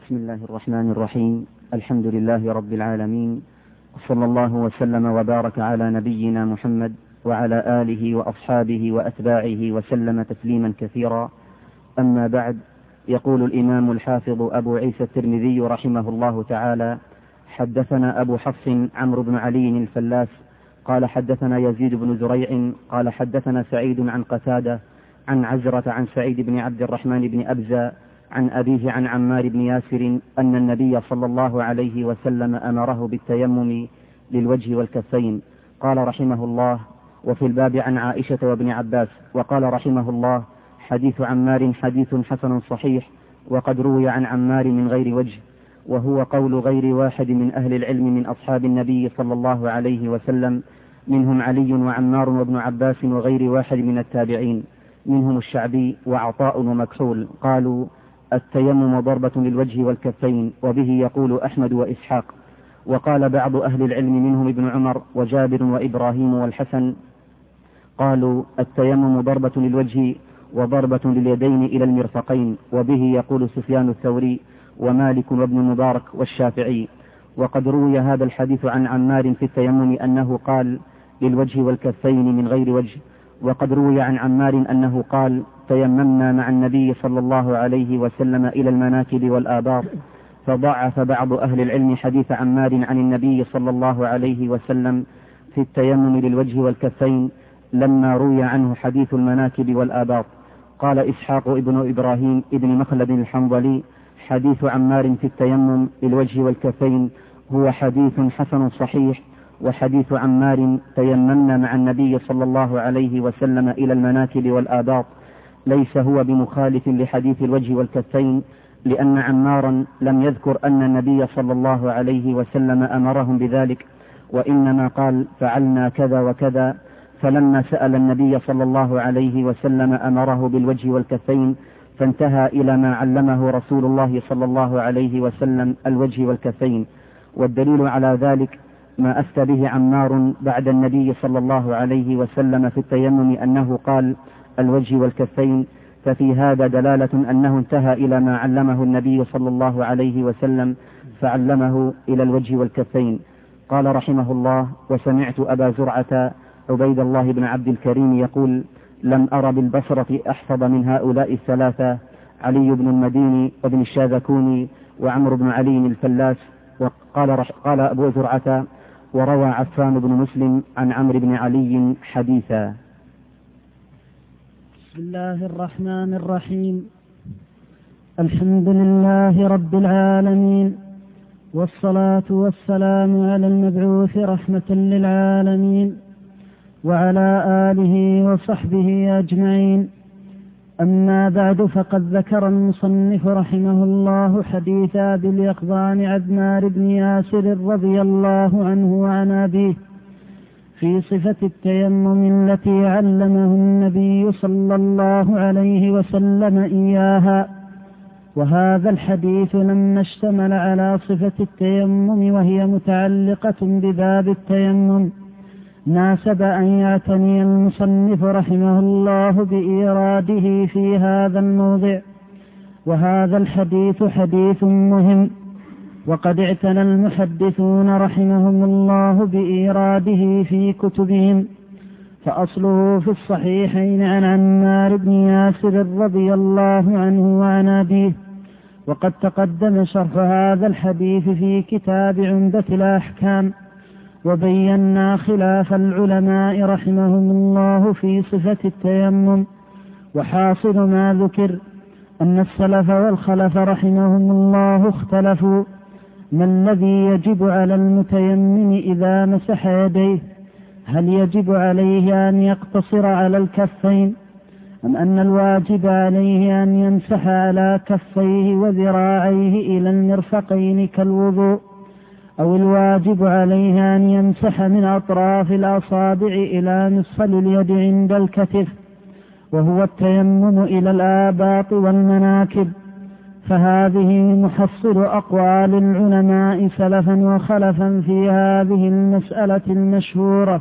بسم الله الرحمن الرحيم. الحمد لله رب العالمين، وصلى الله وسلم وبارك على نبينا محمد وعلى آله وأصحابه وأتباعه وسلم تسليما كثيرا. أما بعد، يقول الإمام الحافظ أبو عيسى الترمذي رحمه الله تعالى: حدثنا أبو حفص عمرو بن علي الفلاس قال حدثنا يزيد بن زريع قال حدثنا سعيد عن قتادة عن عزرة عن سعيد بن عبد الرحمن بن أبزة عن أبيه عن عمار بن ياسر أن النبي صلى الله عليه وسلم أمره بالتيمم للوجه والكفين. قال رحمه الله: وفي الباب عن عائشة وابن عباس. وقال رحمه الله: حديث عمار حديث حسن صحيح، وقد روي عن عمار من غير وجه، وهو قول غير واحد من أهل العلم من أصحاب النبي صلى الله عليه وسلم، منهم علي وعمار وابن عباس وغير واحد من التابعين، منهم الشعبي وعطاء ومكحول، قالوا: التيمم ضربة للوجه والكفين، وبه يقول أحمد وإسحاق. وقال بعض أهل العلم منهم ابن عمر وجابر وإبراهيم والحسن، قالوا: التيمم ضربة للوجه وضربة لليدين إلى المرفقين، وبه يقول سفيان الثوري ومالك وابن المبارك والشافعي. وقد روي هذا الحديث عن عمار في التيمم أنه قال: للوجه والكفين من غير وجه. وقد روي عن عمار أنه قال: تيممنا مع النبي صلى الله عليه وسلم إلى المناكب والآباط. فضعف بعض أهل العلم حديث عمار عن النبي صلى الله عليه وسلم في التيمم للوجه والكفين لما روي عنه حديث المناكب والآباط. قال إسحاق ابن إبراهيم ابن مخلد الحنظلي: حديث عمار في التيمم للوجه والكفين هو حديث حسن صحيح، وحديث عمار تيممنا مع النبي صلى الله عليه وسلم إلى المناكب والآباط ليس هو بمخالف لحديث الوجه والكفين، لأن عمارا لم يذكر أن النبي صلى الله عليه وسلم أمرهم بذلك، وإنما قال: فعلنا كذا وكذا. فلما سأل النبي صلى الله عليه وسلم أمره بالوجه والكفين، فانتهى إلى ما علمه رسول الله صلى الله عليه وسلم الوجه والكفين. والدليل على ذلك ما أفتى به عمار بعد النبي صلى الله عليه وسلم في التيمم أنه قال: الوجه والكفين، ففي هذا دلالة أنه انتهى إلى ما علمه النبي صلى الله عليه وسلم فعلمه إلى الوجه والكفين. قال رحمه الله: وسمعت أبا زرعة عبيد الله بن عبد الكريم يقول: لم أر بالبصرة أحفظ من هؤلاء الثلاثة، علي بن المديني وابن الشاذكوني وعمرو بن علي الفلاس. قال أبو زرعة: وروى عفان بن مسلم عن عمرو بن علي حديثا. بسم الله الرحمن الرحيم. الحمد لله رب العالمين، والصلاة والسلام على المبعوث رحمة للعالمين وعلى آله وصحبه أجمعين. أما بعد، فقد ذكر المصنف رحمه الله حديث أبي اليقظان عمار بن ياسر رضي الله عنه وعن أبيه في صفة التيمم التي علمه النبي صلى الله عليه وسلم إياها. وهذا الحديث لما اشتمل على صفة التيمم وهي متعلقة بباب التيمم، ناسب أن يعتني المصنف رحمه الله بإيراده في هذا الموضع. وهذا الحديث حديث مهم، وقد اعتنى المحدثون رحمهم الله بإيراده في كتبهم، فأصله في الصحيحين عن عمار بن ياسر رضي الله عنه وعن أبيه. وقد تقدم شرح هذا الحديث في كتاب عمدة الأحكام، وبينا خلاف العلماء رحمهم الله في صفة التيمم. وحاصل ما ذكر أن السلف والخلف رحمهم الله اختلفوا ما الذي يجب على المتيمم إذا مسح يديه، هل يجب عليه أن يقتصر على الكفين، أم أن الواجب عليه أن يمسح على كفيه وذراعيه إلى المرفقين كالوضوء، أو الواجب عليه أن يمسح من أطراف الأصابع إلى نصف اليد عند الكتف، وهو التيمم إلى الآباط والمناكب. فهذه محصل أقوال العلماء سلفا وخلفا في هذه المسألة المشهورة.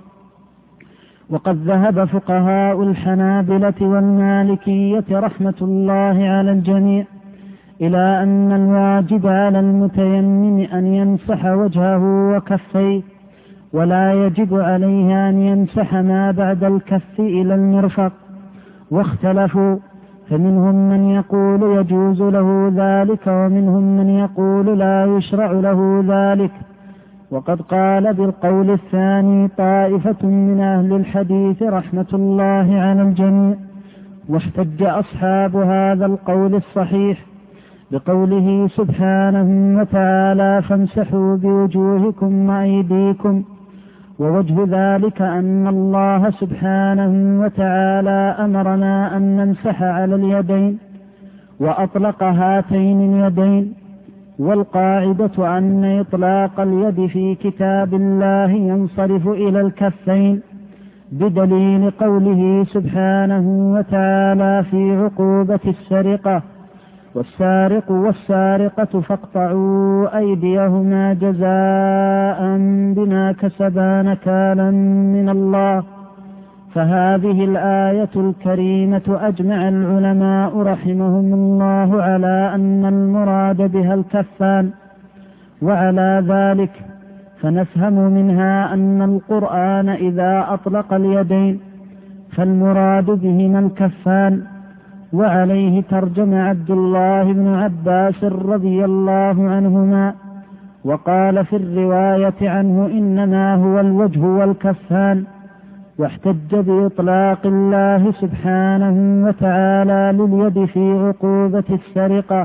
وقد ذهب فقهاء الحنابلة والمالكية رحمة الله على الجميع إلى أن الواجب على المتيمم أن يمسح وجهه وكفيه، ولا يجب عليه أن يمسح ما بعد الكف إلى المرفق. واختلفوا، فمنهم من يقول يجوز له ذلك، ومنهم من يقول لا يشرع له ذلك. وقد قال بالقول الثاني طائفة من أهل الحديث رحمة الله على الجميع. واحتج أصحاب هذا القول الصحيح بقوله سبحانه وتعالى فامسحوا بوجوهكم وأيديكم. ووجه ذلك أن الله سبحانه وتعالى أمرنا أن نمسح على اليدين وأطلق هاتين اليدين، والقاعدة أن إطلاق اليد في كتاب الله ينصرف إلى الكفين، بدليل قوله سبحانه وتعالى في عقوبة السرقة والسارق والسارقة فاقطعوا أيديهما جزاء بما كسبا نكالا من الله. فهذه الآية الكريمة أجمع العلماء رحمهم الله على أن المراد بها الكفان، وعلى ذلك فنفهم منها أن القرآن إذا أطلق اليدين فالمراد بهما الكفان. وعليه ترجم عبد الله بن عباس رضي الله عنهما، وقال في الرواية عنه إنما هو الوجه والكفان. واحتج بإطلاق الله سبحانه وتعالى لليد في عقوبة السرقة.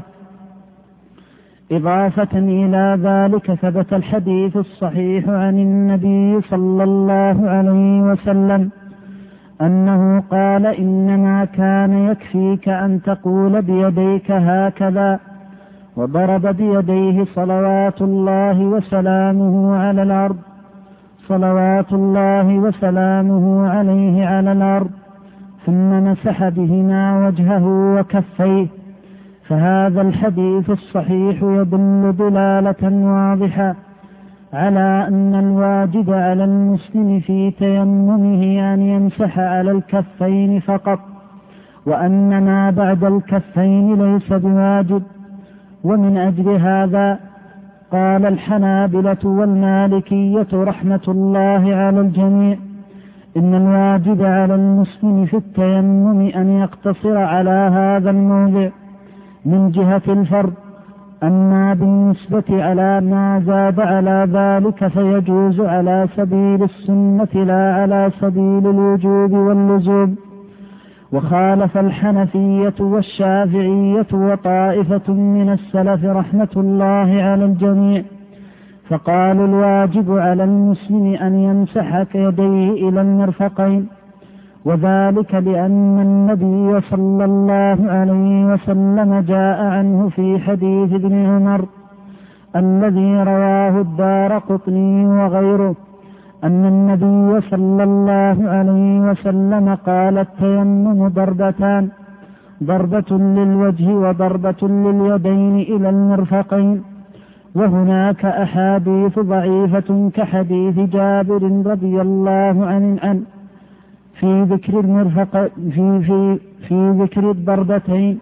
إضافة إلى ذلك ثبت الحديث الصحيح عن النبي صلى الله عليه وسلم أنه قال إنما كان يكفيك أن تقول بيديك هكذا، وضرب بيديه صلوات الله وسلامه على الأرض، صلوات الله وسلامه عليه على الأرض، ثم مسح بهما وجهه وكفيه. فهذا الحديث الصحيح يدل دلالة واضحة على أن الواجب على المسلم في تيممه أن يمسح على الكفين فقط، وأن ما بعد الكفين ليس بواجب. ومن أجل هذا قال الحنابلة والمالكية رحمة الله على الجميع إن الواجب على المسلم في التيمم أن يقتصر على هذا الموضع من جهة الفرض. أما بالنسبة على ما زاد على ذلك فيجوز على سبيل السنة لا على سبيل الوجوب واللزوم. وخالف الحنفية والشافعية وطائفة من السلف رحمة الله على الجميع، فقالوا الواجب على المسلم أن يمسح يديه إلى المرفقين، وذلك لأن النبي صلى الله عليه وسلم جاء عنه في حديث ابن عمر الذي رواه الدارقطني وغيره أن النبي صلى الله عليه وسلم قال التيمم ضربتان، ضربة للوجه وضربة لليدين إلى المرفقين. وهناك أحاديث ضعيفة كحديث جابر رضي الله عنه في ذكر المرفق في ذكر الضربتين،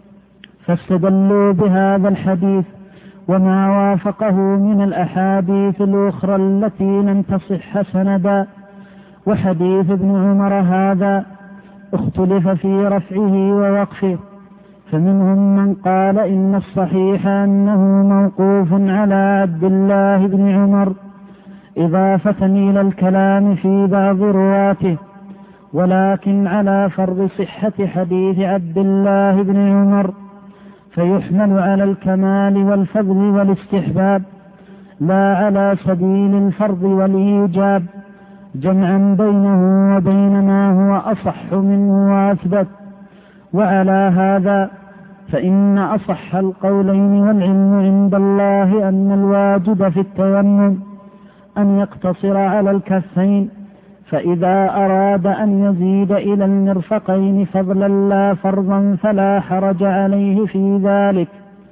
فاستدلوا بهذا الحديث وما وافقه من الأحاديث الأخرى التي لم تصح سندا. وحديث ابن عمر هذا اختلف في رفعه ووقفه، فمنهم من قال إن الصحيح أنه موقوف على عبد الله بن عمر إضافة إلى الكلام في بعض رواته، ولكن على فرض صحة حديث عبد الله بن عمر فيحمل على الكمال والفضل والاستحباب لا على سبيل الفرض والإيجاب، جمعا بينه وبين ما هو أصح منه وأثبت. وعلى هذا فإن أصح القولين والعلم عند الله أن الواجب في التيمم أن يقتصر على الكفين، فإذا أراد أن يزيد إلى المرفقين فضلا لا فرضا فلا حرج عليه في ذلك.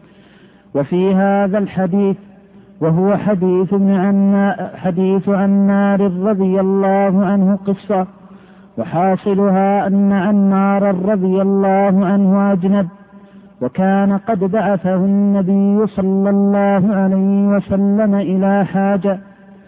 وفي هذا الحديث وهو حديث عمار رضي الله عنه قصة، وحاصلها أن عمار رضي الله عنه أجنب، وكان قد بعثه النبي صلى الله عليه وسلم إلى حاجة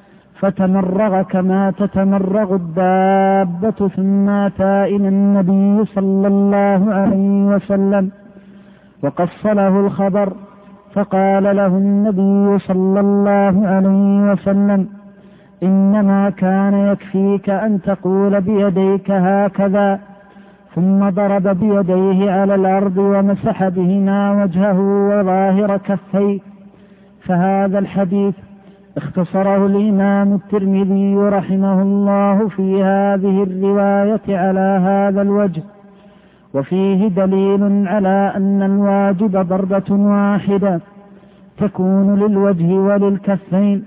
فتمرغ كما تتمرغ الدابة، ثم أتى إلى النبي صلى الله عليه وسلم وقص له الخبر، فقال له النبي صلى الله عليه وسلم: إنما كان يكفيك أن تقول بيديك هكذا، ثم ضرب بيديه على الأرض ومسح بهما وجهه وظاهر كفيه. فهذا الحديث اختصره الإمام الترمذي رحمه الله في هذه الرواية على هذا الوجه، وفيه دليل على أن الواجب ضربة واحدة تكون للوجه وللكفين.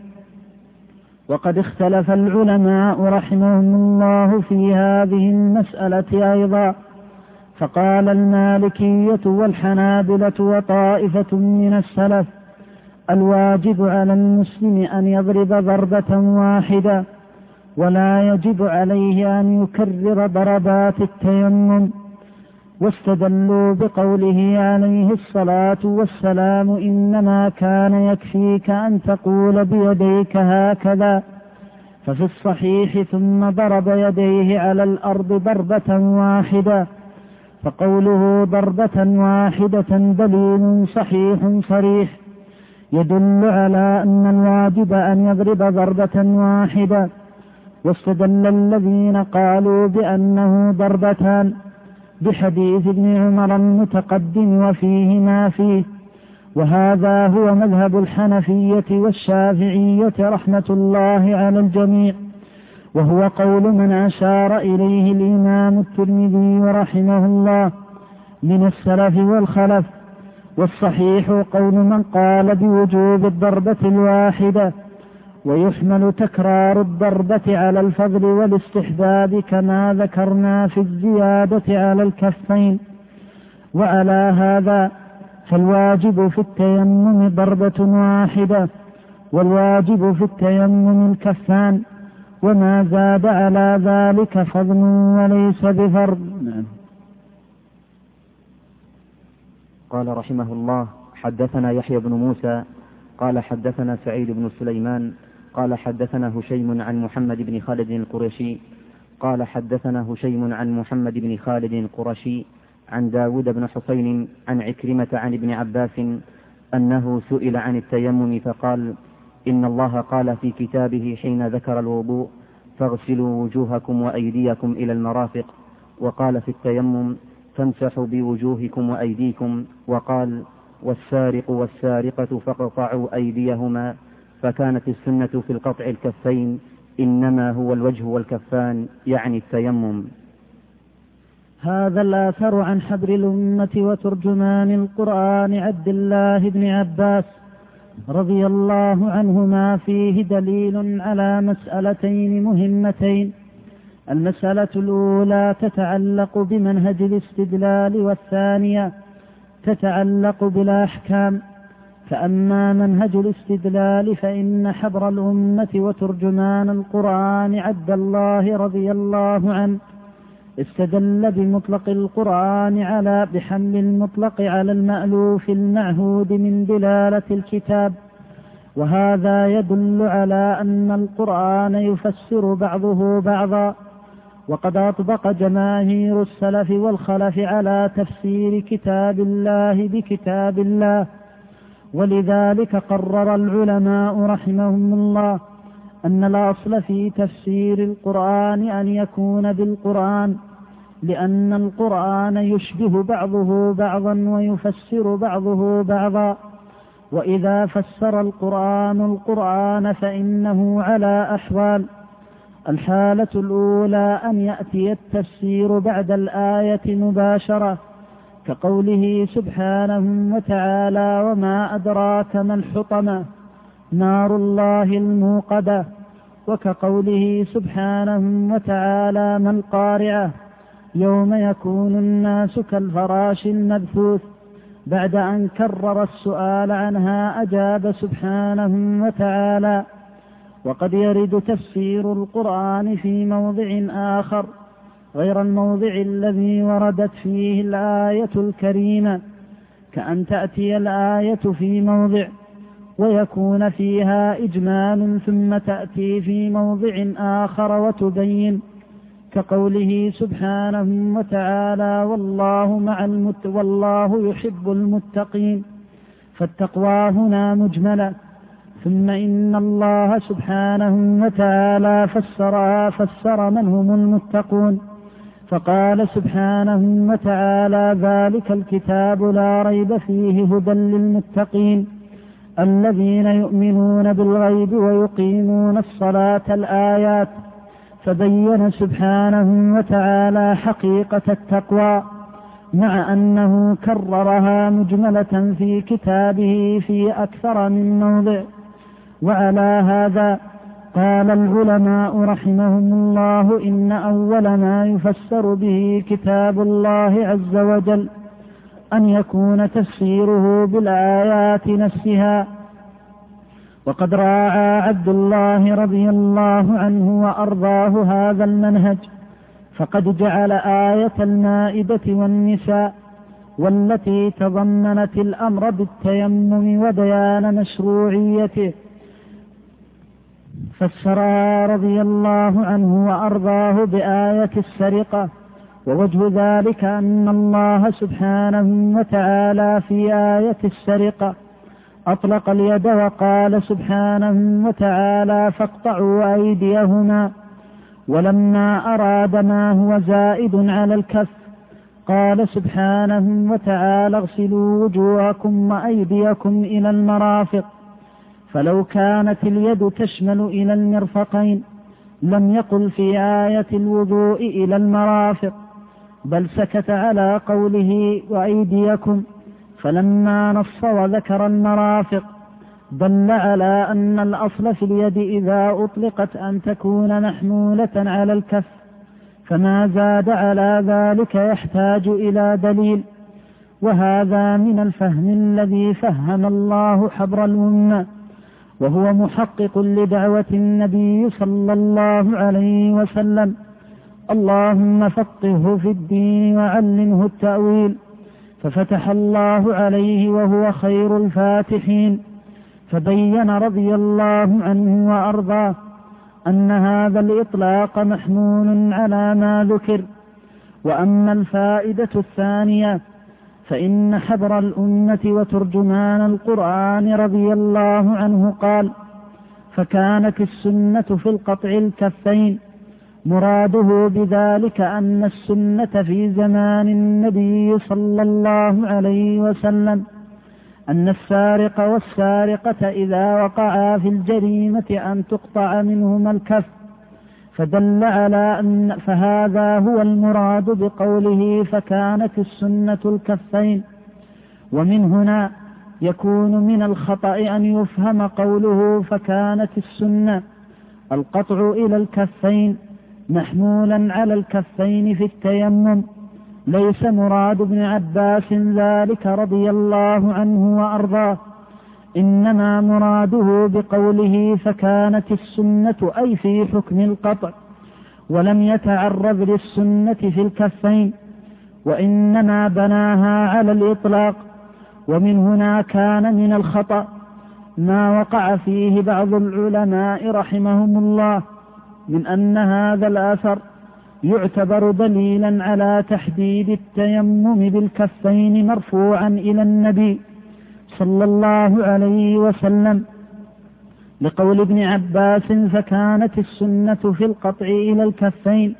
وقد اختلف العلماء رحمهم الله في هذه المسألة أيضا، فقال المالكية والحنابلة وطائفة من السلف: الواجب على المسلم أن يضرب ضربة واحدة، ولا يجب عليه أن يكرر ضربات التيمم. واستدلوا بقوله عليه الصلاة والسلام: إنما كان يكفيك أن تقول بيديك هكذا. ففي الصحيح: ثم ضرب يديه على الأرض ضربة واحدة. فقوله ضربة واحدة دليل صحيح صريح يدل على أن الواجب أن يضرب ضربة واحدة. واستدل الذين قالوا بأنه ضربتان بحديث ابن عمر المتقدم وفيه ما فيه، وهذا هو مذهب الحنفية والشافعية رحمة الله على الجميع، وهو قول من أشار إليه الإمام الترمذي رحمه الله من السلف والخلف. والصحيح قول من قال بوجوب الضربة الواحدة، ويحمل تكرار الضربة على الفضل والاستحباب كما ذكرنا في الزيادة على الكفين. وعلى هذا فالواجب في التيمم ضربة واحدة، والواجب في التيمم الكفان، وما زاد على ذلك فضل وليس بفرض. قال رحمه الله: حدثنا يحيى بن موسى قال حدثنا سعيد بن سليمان قال حدثنا هشيم عن محمد بن خالد القرشي قال حدثنا هشيم عن محمد بن خالد القرشي عن داود بن حسين عن عكرمة عن ابن عباس أنه سئل عن التيمم فقال: إن الله قال في كتابه حين ذكر الوضوء: فاغسلوا وجوهكم وأيديكم إلى المرافق، وقال في التيمم: فامسحوا بوجوهكم وأيديكم، وقال: والسارق والسارقة فاقطعوا أيديهما. فكانت السنة في القطع الكفين إنما هو الوجه والكفان، يعني التيمم. هذا الآثر عن حبر الأمة وترجمان القرآن عبد الله بن عباس رضي الله عنهما فيه دليل على مسألتين مهمتين. المسألة الأولى تتعلق بمنهج الاستدلال، والثانية تتعلق بالأحكام. فأما منهج الاستدلال فإن حبر الأمة وترجمان القرآن عبد الله رضي الله عنه استدل بمطلق القرآن بحمل المطلق على المألوف المعهود من دلالة الكتاب، وهذا يدل على أن القرآن يفسر بعضه بعضا. وقد أطبق جماهير السلف والخلف على تفسير كتاب الله بكتاب الله، ولذلك قرر العلماء رحمهم الله أن الأصل في تفسير القرآن أن يكون بالقرآن، لأن القرآن يشبه بعضه بعضا ويفسر بعضه بعضا. وإذا فسر القرآن فإنه على أحوال: الحالة الأولى أن يأتي التفسير بعد الآية مباشرة، كقوله سبحانه وتعالى: وما أدراك ما الحطمة نار الله الموقدة، وكقوله سبحانه وتعالى: ما القارعة يوم يكون الناس كالفراش المبثوث. بعد أن كرر السؤال عنها أجاب سبحانه وتعالى. وقد يرد تفسير القرآن في موضع آخر غير الموضع الذي وردت فيه الآية الكريمة، كأن تأتي الآية في موضع ويكون فيها إجمال ثم تأتي في موضع آخر وتبين، كقوله سبحانه وتعالى والله يحب المتقين، فالتقوى هنا مجملة. ثم إن الله سبحانه وتعالى فسر من هم المتقون، فقال سبحانه وتعالى ذلك الكتاب لا ريب فيه هدى للمتقين الذين يؤمنون بالغيب ويقيمون الصلاة الآيات. فبين سبحانه وتعالى حقيقة التقوى مع أنه كررها مجملة في كتابه في أكثر من موضع. وعلى هذا قال العلماء رحمهم الله إن أول ما يفسر به كتاب الله عز وجل أن يكون تفسيره بالآيات نفسها. وقد راعى عبد الله رضي الله عنه وأرضاه هذا المنهج، فقد جعل آية المائدة والنساء والتي تضمنت الأمر بالتيمم وبيان مشروعيته فسرها رضي الله عنه وأرضاه بآية السرقة. ووجه ذلك أن الله سبحانه وتعالى في آية السرقة أطلق اليد وقال سبحانه وتعالى فاقطعوا أيديهما، ولما أراد ما هو زائد على الكف قال سبحانه وتعالى اغسلوا وجوهكم وأيديكم إلى المرافق. فلو كانت اليد تشمل إلى المرفقين لم يقل في آية الوضوء إلى المرافق، بل سكت على قوله وأيديكم، فلما نص وذكر المرافق دل على أن الأصل في اليد إذا أطلقت أن تكون محمولة على الكف، فما زاد على ذلك يحتاج إلى دليل. وهذا من الفهم الذي فهم الله حبر الأمة، وهو محقق لدعوة النبي صلى الله عليه وسلم اللهم فقهه في الدين وعلمه التأويل، ففتح الله عليه وهو خير الفاتحين. فبين رضي الله عنه وأرضاه أن هذا الإطلاق محمول على ما ذكر. وأما الفائدة الثانية فإن حبر الأمة وترجمان القرآن رضي الله عنه قال فكانت السنة في القطع الكفين، مراده بذلك أن السنة في زمان النبي صلى الله عليه وسلم أن السارق والسارقة إذا وقعا في الجريمة أن تقطع منهما الكف، فدل على أن فهذا هو المراد بقوله فكانت السنة الكفين. ومن هنا يكون من الخطأ أن يفهم قوله فكانت السنة القطع إلى الكفين محمولا على الكفين في التيمم. ليس مراد ابن عباس ذلك رضي الله عنه وأرضاه، إنما مراده بقوله فكانت السنة أي في حكم القطع، ولم يتعرض للسنة في الكفين، وإنما بناها على الإطلاق. ومن هنا كان من الخطأ ما وقع فيه بعض العلماء رحمهم الله من أن هذا الأثر يعتبر دليلا على تحديد التيمم بالكفين مرفوعا إلى النبي صلى الله عليه وسلم، لقول ابن عباس فكانت السنة في القطع إلى الكفين،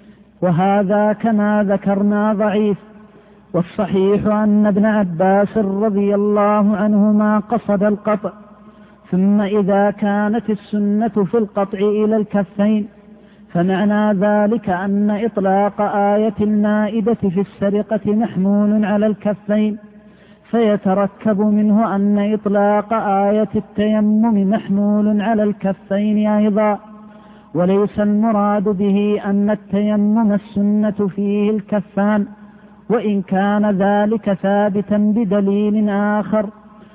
وهذا كما ذكرنا ضعيف. والصحيح أن ابن عباس رضي الله عنهما قصد القطع، ثم إذا كانت السنة في القطع إلى الكفين فمعنى ذلك أن إطلاق آية المائدة في السرقة محمول على الكفين، فيتركب منه أن إطلاق آية التيمم محمول على الكفين أيضا، وليس المراد به أن التيمم السنة فيه الكفان، وإن كان ذلك ثابتا بدليل آخر،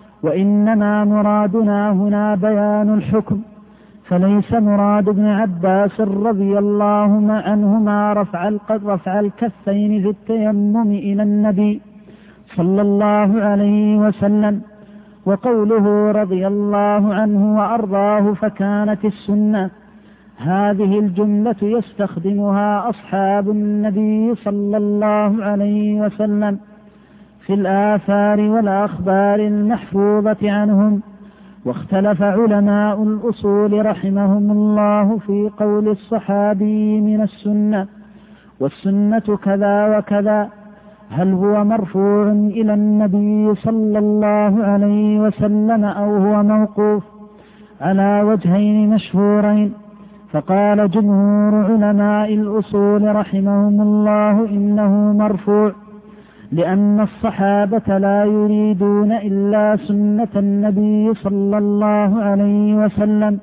وإنما مرادنا هنا بيان الحكم. فليس مراد ابن عباس رضي الله عنهما رفع الكفين في التيمم إلى النبي صلى الله عليه وسلم. وقوله رضي الله عنه وأرضاه فكانت السنة، هذه الجملة يستخدمها أصحاب النبي صلى الله عليه وسلم في الآثار والأخبار المحفوظة عنهم. واختلف علماء الأصول رحمهم الله في قول الصحابي من السنة، والسنة كذا وكذا، هل هو مرفوع إلى النبي صلى الله عليه وسلم أو هو موقوف، على وجهين مشهورين. فقال جمهور علماء الأصول رحمهم الله إنه مرفوع، لأن الصحابة لا يريدون إلا سنة النبي صلى الله عليه وسلم،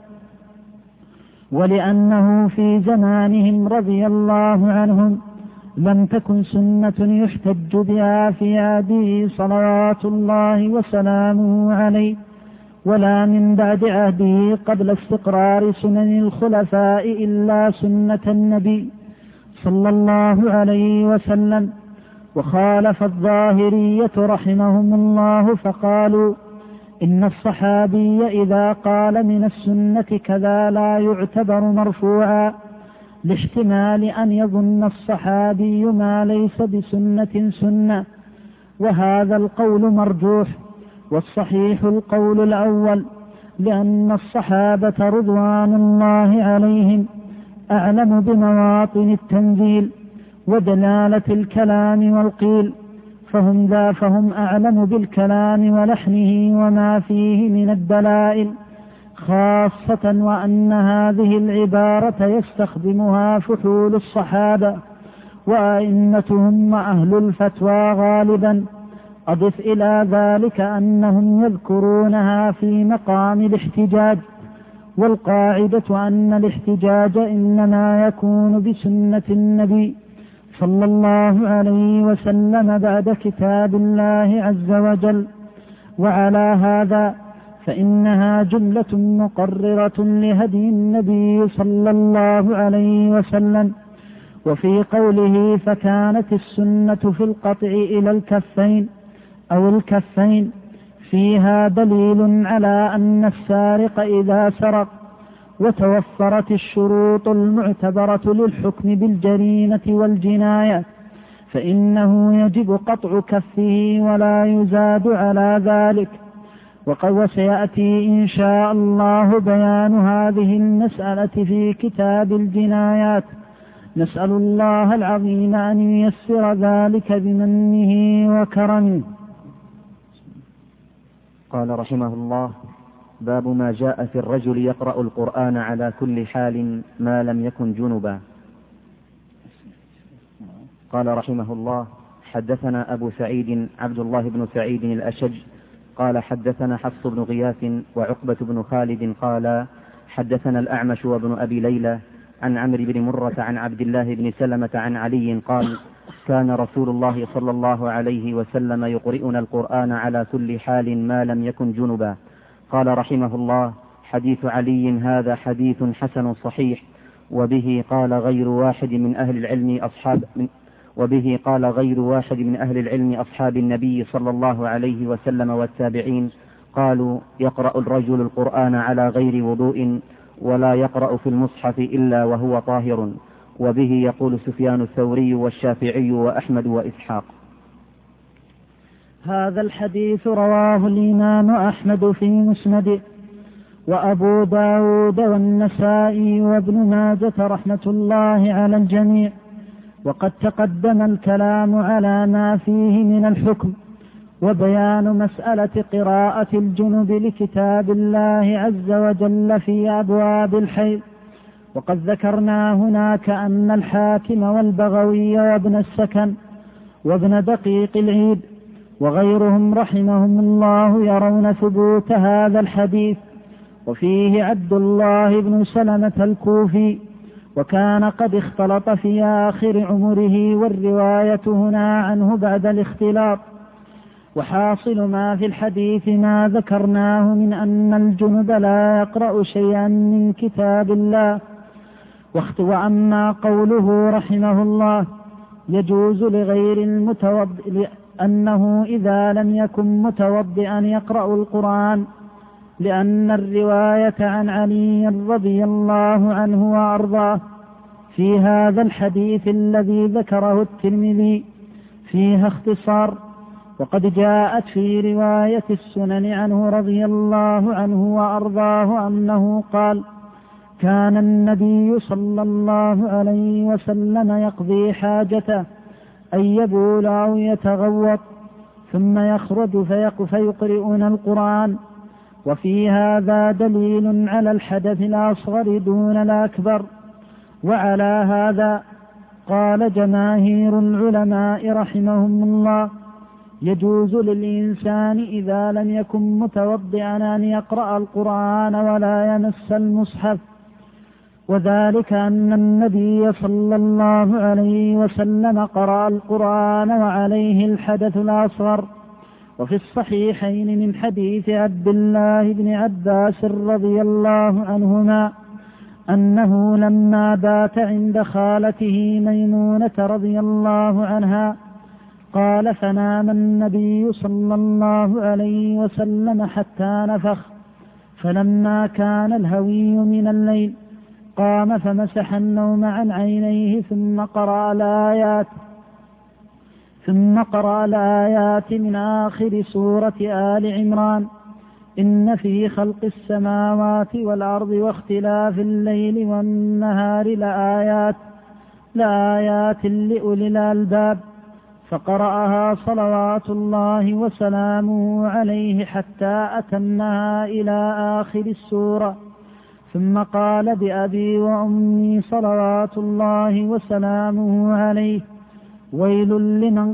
ولأنه في زمانهم رضي الله عنهم لم تكن سنة يحتج بها في عهده صلوات الله وسلامه عليه، ولا من بعد عهده قبل استقرار سنن الخلفاء إلا سنة النبي صلى الله عليه وسلم. وخالف الظاهرية رحمهم الله فقالوا إن الصحابي إذا قال من السنة كذا لا يعتبر مرفوعا، لاحتمال أن يظن الصحابي ما ليس بسنة سنة، وهذا القول مرجوح، والصحيح القول الأول، لأن الصحابة رضوان الله عليهم أعلم بمواطن التنزيل ودلالة الكلام والقيل، فهم أعلم بالكلام ولحنه وما فيه من الدلائل، خاصة وأن هذه العبارة يستخدمها فحول الصحابة وأئمتهم وأهل الفتوى غالبا. أضف إلى ذلك أنهم يذكرونها في مقام الاحتجاج، والقاعدة أن الاحتجاج إنما يكون بسنة النبي صلى الله عليه وسلم بعد كتاب الله عز وجل. وعلى هذا فإنها جملة مقررة لهدي النبي صلى الله عليه وسلم. وفي قوله فكانت السنة في القطع إلى الكفين أو الكفين فيها دليل على أن السارق إذا سرق وتوفرت الشروط المعتبرة للحكم بالجريمة والجناية فإنه يجب قطع كفه ولا يزاد على ذلك. وسيأتي إن شاء الله بيان هذه المسألة في كتاب الجنايات، نسأل الله العظيم أن ييسر ذلك بمنه وكرمه. قال رحمه الله: باب ما جاء في الرجل يقرأ القرآن على كل حال ما لم يكن جنبا. قال رحمه الله: حدثنا أبو سعيد عبد الله بن سعيد الأشج قال حدثنا حفص بن غياث وعقبة بن خالد قال حدثنا الأعمش وابن أبي ليلى عن عمرو بن مرة عن عبد الله بن سلمة عن علي قال: كان رسول الله صلى الله عليه وسلم يقرئنا القرآن على كل حال ما لم يكن جنبا. قال رحمه الله: حديث علي هذا حديث حسن صحيح، وبه قال غير واحد من أهل العلم أصحاب النبي صلى الله عليه وسلم والتابعين قالوا: يقرأ الرجل القرآن على غير وضوء ولا يقرأ في المصحف إلا وهو طاهر. وبه يقول سفيان الثوري والشافعي وأحمد وإسحاق. هذا الحديث رواه الإمام أحمد في مسنده، وأبو داود والنسائي وابن ماجة رحمة الله على الجميع. وقد تقدم الكلام على ما فيه من الحكم وبيان مسألة قراءة الجنب لكتاب الله عز وجل في أبواب الحيض. وقد ذكرنا هناك أن الحاكم والبغوي وابن السكن وابن دقيق العيد وغيرهم رحمهم الله يرون ثبوت هذا الحديث، وفيه عبد الله بن سلمة الكوفي، وكان قد اختلط في آخر عمره، والرواية هنا عنه بعد الاختلاط. وحاصل ما في الحديث ما ذكرناه من أن الجنب لا يقرأ شيئا من كتاب الله. وأما قوله رحمه الله: يجوز أنه إذا لم يكن متوضئا يقرأ القرآن، لأن الرواية عن علي رضي الله عنه وأرضاه في هذا الحديث الذي ذكره الترمذي فيها اختصار، وقد جاءت في رواية السنن عنه رضي الله عنه وأرضاه أنه قال: كان النبي صلى الله عليه وسلم يقضي حاجته أن يبول أو يتغوط ثم يخرج فيقرئنا القرآن. وفي هذا دليل على الحدث الأصغر دون الأكبر. وعلى هذا قال جماهير العلماء رحمهم الله: يجوز للإنسان إذا لم يكن متوضئا أن يقرأ القرآن ولا يمس المصحف، وذلك أن النبي صلى الله عليه وسلم قرأ القرآن وعليه الحدث الأصغر. وفي الصحيحين من حديث عبد الله بن عباس رضي الله عنهما أنه لما بات عند خالته ميمونة رضي الله عنها قال: فنام النبي صلى الله عليه وسلم حتى نفخ، فلما كان الهوي من الليل قام فمسح النوم عن عينيه ثم قرأ الآيات من آخر سورة آل عمران: إن في خلق السماوات والأرض واختلاف الليل والنهار لآيات لأولي الألباب. فقرأها صلوات الله وسلامه عليه حتى أتمها إلى آخر السورة، ثم قال: بأبي وأمي صلوات الله وسلامه عليه، ويل لمن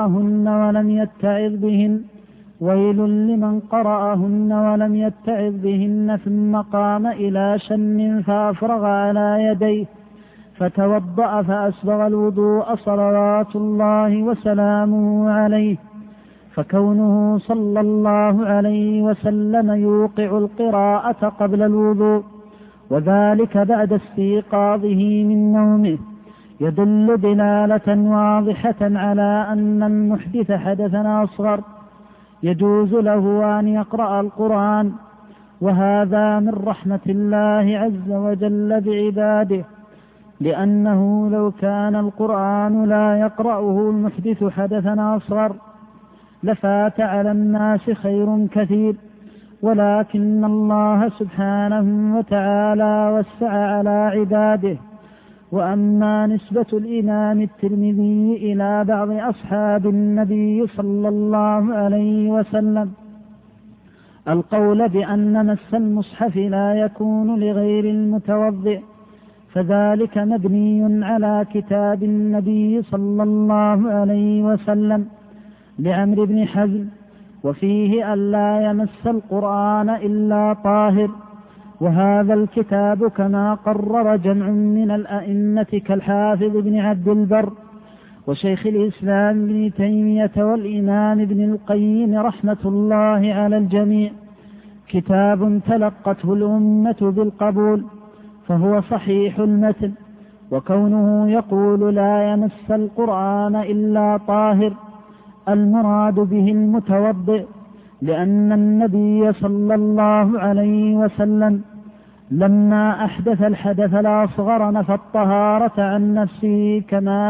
قرأهن ولم يتعظ بهن. ثم قام إلى شن فأفرغ على يديه فتوضأ فأسبغ الوضوء صلوات الله وسلامه عليه. فكونه صلى الله عليه وسلم يوقع القراءة قبل الوضوء وذلك بعد استيقاظه من نومه يدل دلالة واضحة على أن المحدث حدثا أصغر يجوز له أن يقرأ القرآن، وهذا من رحمة الله عز وجل بعباده، لأنه لو كان القرآن لا يقرأه المحدث حدثا أصغر لفات على الناس خير كثير، ولكن الله سبحانه وتعالى وسع على عباده. وأما نسبة الإمام الترمذي إلى بعض أصحاب النبي صلى الله عليه وسلم القول بأن مس المصحف لا يكون لغير المتوضئ، فذلك مبني على كتاب النبي صلى الله عليه وسلم لعمرو بن حزم، وفيه ألا يمس القرآن إلا طاهر. وهذا الكتاب كما قرر جمع من الأئمة كالحافظ بن عبد البر وشيخ الإسلام ابن تيمية والإمام ابن القيم رحمة الله على الجميع، كتاب تلقته الأمة بالقبول، فهو صحيح المتن. وكونه يقول لا يمس القرآن إلا طاهر المراد به المتوضئ، لأن النبي صلى الله عليه وسلم لما أحدث الحدث الأصغر نفى الطهارة عن نفسه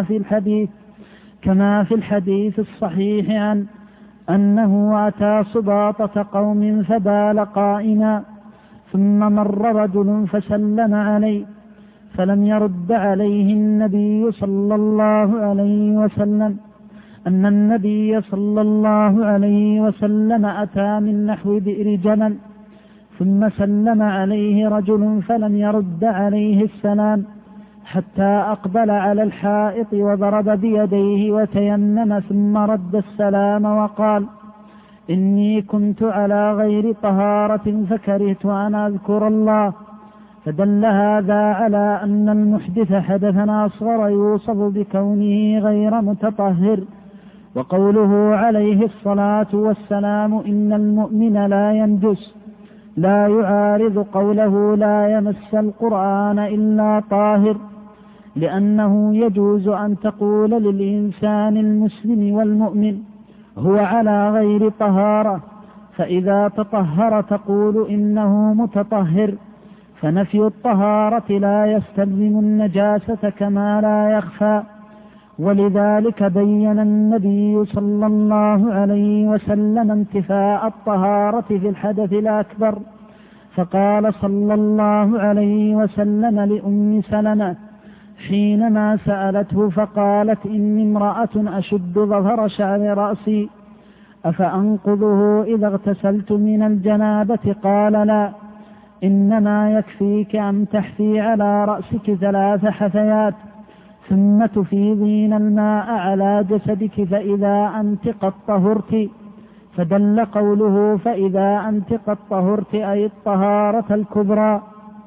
كما في الحديث الصحيح عن أنه أتى سباطة قوم فبال قائما، ثم مر رجل فسلم عليه فلم يرد عليه النبي صلى الله عليه وسلم، أن النبي صلى الله عليه وسلم أتى من نحو بئر جمل ثم سلم عليه رجل فلم يرد عليه السلام حتى أقبل على الحائط وضرب بيديه وتيمم ثم رد السلام وقال: إني كنت على غير طهارة فكرهت أن أذكر الله. فدل هذا على أن المحدث حدثا أصغر يوصف بكونه غير متطهر. وقوله عليه الصلاة والسلام إن المؤمن لا ينجس لا يعارض قوله لا يمس القرآن إلا طاهر، لأنه يجوز أن تقول للإنسان المسلم والمؤمن هو على غير طهارة، فإذا تطهر تقول إنه متطهر، فنفي الطهارة لا يستلزم النجاسة كما لا يخفى. ولذلك بين النبي صلى الله عليه وسلم انتفاء الطهارة في الحدث الأكبر، فقال صلى الله عليه وسلم لأم سلمة حينما سألته فقالت إني امرأة أشد ظفر شعر رأسي أفأنقذه إذا اغتسلت من الجنابة؟ قال لا، إنما يكفيك أن تحفي على رأسك 3 حثيات ثم تفيضين الماء على جسدك فإذا أنت قد طهرت. فدل قوله فإذا أنت قد طهرت أي الطهارة الكبرى،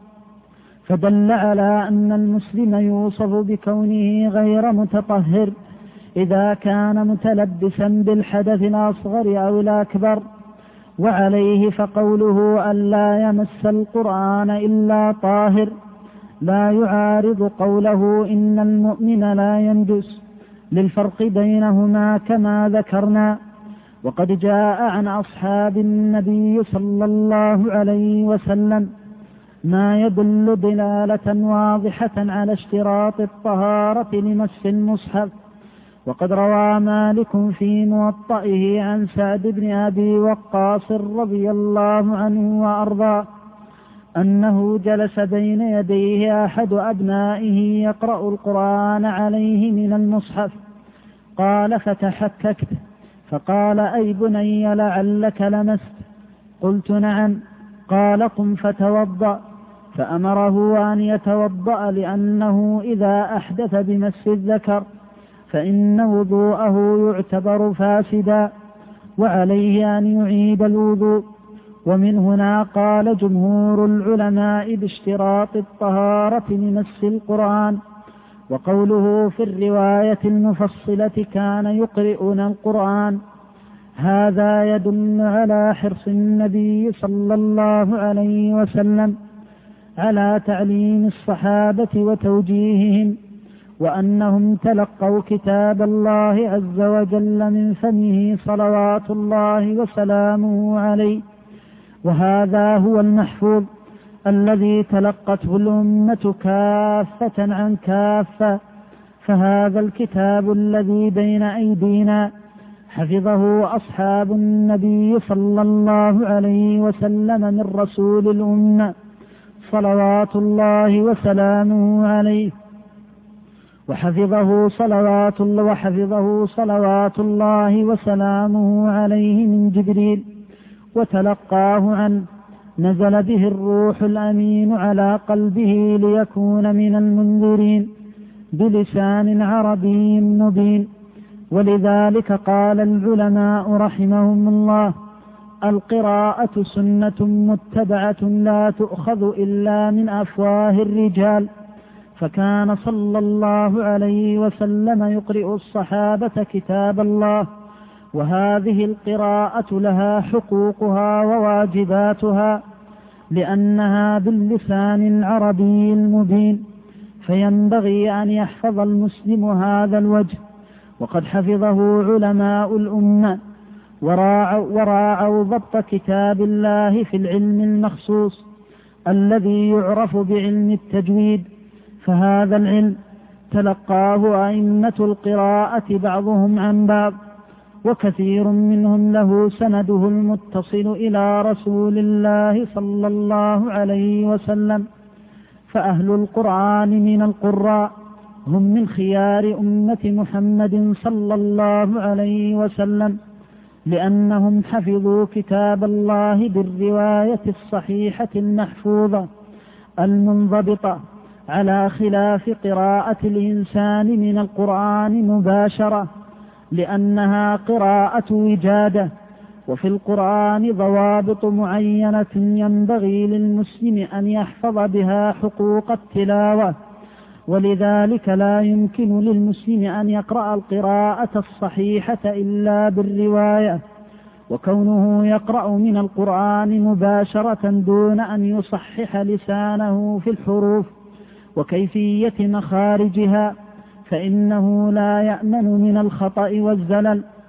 فدل على أن المسلم يوصف بكونه غير متطهر إذا كان متلبسا بالحدث الأصغر أو الأكبر. وعليه فقوله ألا يمس القرآن إلا طاهر لا يعارض قوله إن المؤمن لا ينجس، للفرق بينهما كما ذكرنا. وقد جاء عن أصحاب النبي صلى الله عليه وسلم ما يدل دلالة واضحة على اشتراط الطهارة لمس المصحف. وقد روى مالك في موطئه عن سعد بن أبي وقاص رضي الله عنه وأرضاه أنه جلس بين يديه أحد أبنائه يقرأ القرآن عليه من المصحف، قال فتحككت فقال أي بني لعلك لمست؟ قلت نعم. قال قم فتوضأ، فأمره أن يتوضأ لأنه إذا أحدث بمس الذكر فإن وضوءه يعتبر فاسدا، وعليه أن يعيد الوضوء. ومن هنا قال جمهور العلماء باشتراط الطهارة لمس القرآن. وقوله في الرواية المفصلة كان يقرئنا القرآن، هذا يدل على حرص النبي صلى الله عليه وسلم على تعليم الصحابة وتوجيههم، وأنهم تلقوا كتاب الله عز وجل من فمه صلوات الله وسلامه عليه، وهذا هو المحفوظ الذي تلقته الأمة كافة عن كافة. فهذا الكتاب الذي بين أيدينا حفظه أصحاب النبي صلى الله عليه وسلم من رسول الأمة صلوات الله وسلامه عليه، وحفظه صلوات الله وسلامه عليه من جبريل وتلقاه عنه، نزل به الروح الأمين على قلبه ليكون من المنذرين بلسان عربي مبين. ولذلك قال العلماء رحمهم الله القراءة سنة متبعة لا تؤخذ إلا من أفواه الرجال، فكان صلى الله عليه وسلم يقرئ الصحابة كتاب الله، وهذه القراءة لها حقوقها وواجباتها لأنها باللسان العربي المبين، فينبغي أن يحفظ المسلم هذا الوجه. وقد حفظه علماء الأمة وراعوا ضبط كتاب الله في العلم المخصوص الذي يعرف بعلم التجويد، فهذا العلم تلقاه أئمة القراءة بعضهم عن بعض، وكثير منهم له سنده المتصل إلى رسول الله صلى الله عليه وسلم. فأهل القرآن من القراء هم من خيار أمة محمد صلى الله عليه وسلم، لأنهم حفظوا كتاب الله بالرواية الصحيحة المحفوظة المنضبطة، على خلاف قراءة الإنسان من القرآن مباشرة، لأنها قراءة وجادة، وفي القرآن ضوابط معينة ينبغي للمسلم أن يحفظ بها حقوق التلاوة، ولذلك لا يمكن للمسلم أن يقرأ القراءة الصحيحة إلا بالرواية، وكونه يقرأ من القرآن مباشرة دون أن يصحح لسانه في الحروف وكيفية مخارجها فإنه لا يأمن من الخطأ والزلل.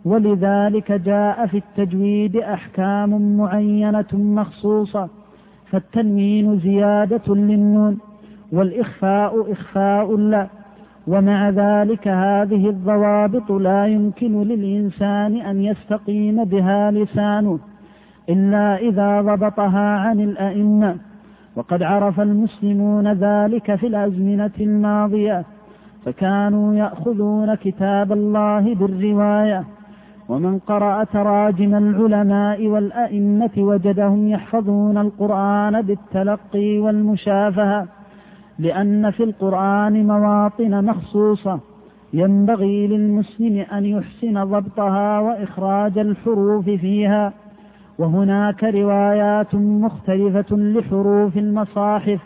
ولذلك جاء في التجويد أحكام معينة مخصوصة، فالتنوين زيادة للنون، والإخفاء إخفاء له. ومع ذلك هذه الضوابط لا يمكن للإنسان أن يستقيم بها لسانه إلا إذا ضبطها عن الأئمة، وقد عرف المسلمون ذلك في الأزمنة الماضية، فكانوا يأخذون كتاب الله بالرواية. ومن قرأ تراجم العلماء والأئمة وجدهم يحفظون القرآن بالتلقي والمشافهة، لأن في القرآن مواطن مخصوصة ينبغي للمسلم أن يحسن ضبطها وإخراج الحروف فيها، وهناك روايات مختلفة لحروف المصاحف،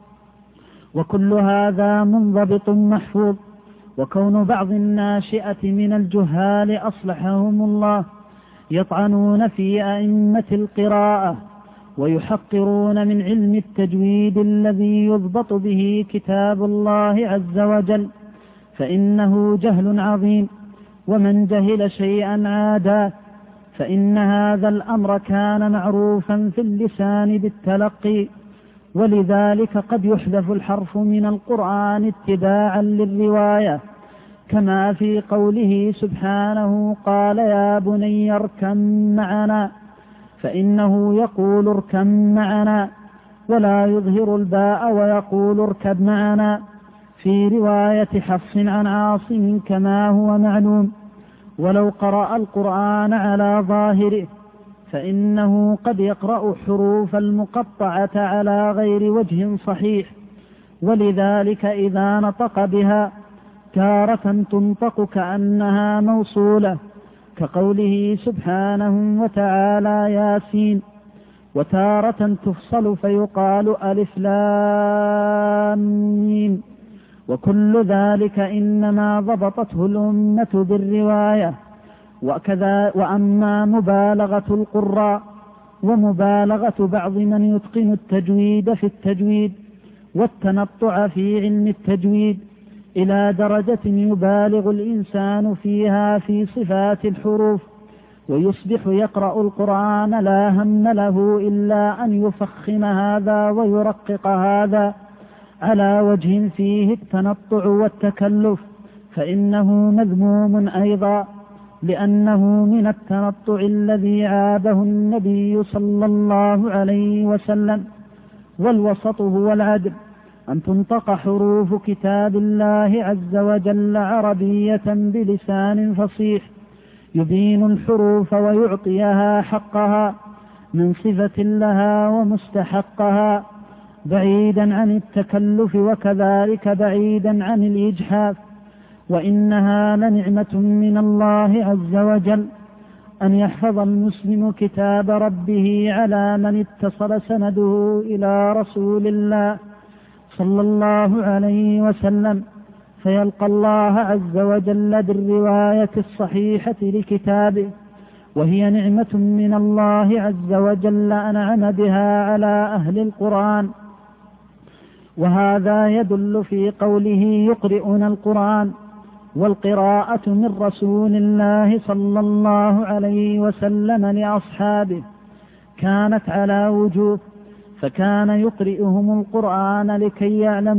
وكل هذا منضبط محفوظ. وكون بعض الناشئة من الجهال أصلحهم الله يطعنون في أئمة القراءة ويحقرون من علم التجويد الذي يضبط به كتاب الله عز وجل، فإنه جهل عظيم، ومن جهل شيئا عاده، فإن هذا الأمر كان معروفا في اللسان بالتلقي، ولذلك قد يحذف الحرف من القرآن اتباعا للرواية، كما في قوله سبحانه قال يا بني اركب معنا، فإنه يقول اركب معنا ولا يظهر الباء ويقول اركب معنا، في رواية حفص عن عاصم كما هو معلوم. ولو قرأ القرآن على ظاهره فإنه قد يقرأ حروف المقطعة على غير وجه صحيح، ولذلك إذا نطق بها تارة تنطق كأنها موصولة، كقوله سبحانه وتعالى ياسين، وتارة تفصل فيقال ألف لام ميم، وكل ذلك إنما ضبطته الأمة بالرواية. وأما مبالغة القراء ومبالغة بعض من يتقن التجويد في التجويد والتنطع في علم التجويد إلى درجة يبالغ الإنسان فيها في صفات الحروف، ويصبح يقرأ القرآن لا هم له إلا أن يفخم هذا ويرقق هذا على وجه فيه التنطع والتكلف، فإنه مذموم أيضا، لأنه من التنطع الذي عابه النبي صلى الله عليه وسلم. والوسط هو العدل، أن تنطق حروف كتاب الله عز وجل عربية بلسان فصيح يبين الحروف ويعطيها حقها من صفة لها ومستحقها، بعيدا عن التكلف وكذلك بعيدا عن الإجحاف. وإنها لنعمة من الله عز وجل أن يحفظ المسلم كتاب ربه على من اتصل سنده إلى رسول الله صلى الله عليه وسلم، فيلقى الله عز وجل بالرواية الصحيحة لكتابه، وهي نعمة من الله عز وجل أنعم بها على أهل القرآن. وهذا يدل في قوله يقرئون القرآن، والقراءة من رسول الله صلى الله عليه وسلم لأصحابه كانت على وجوه، فكان يقرئهم القرآن لكي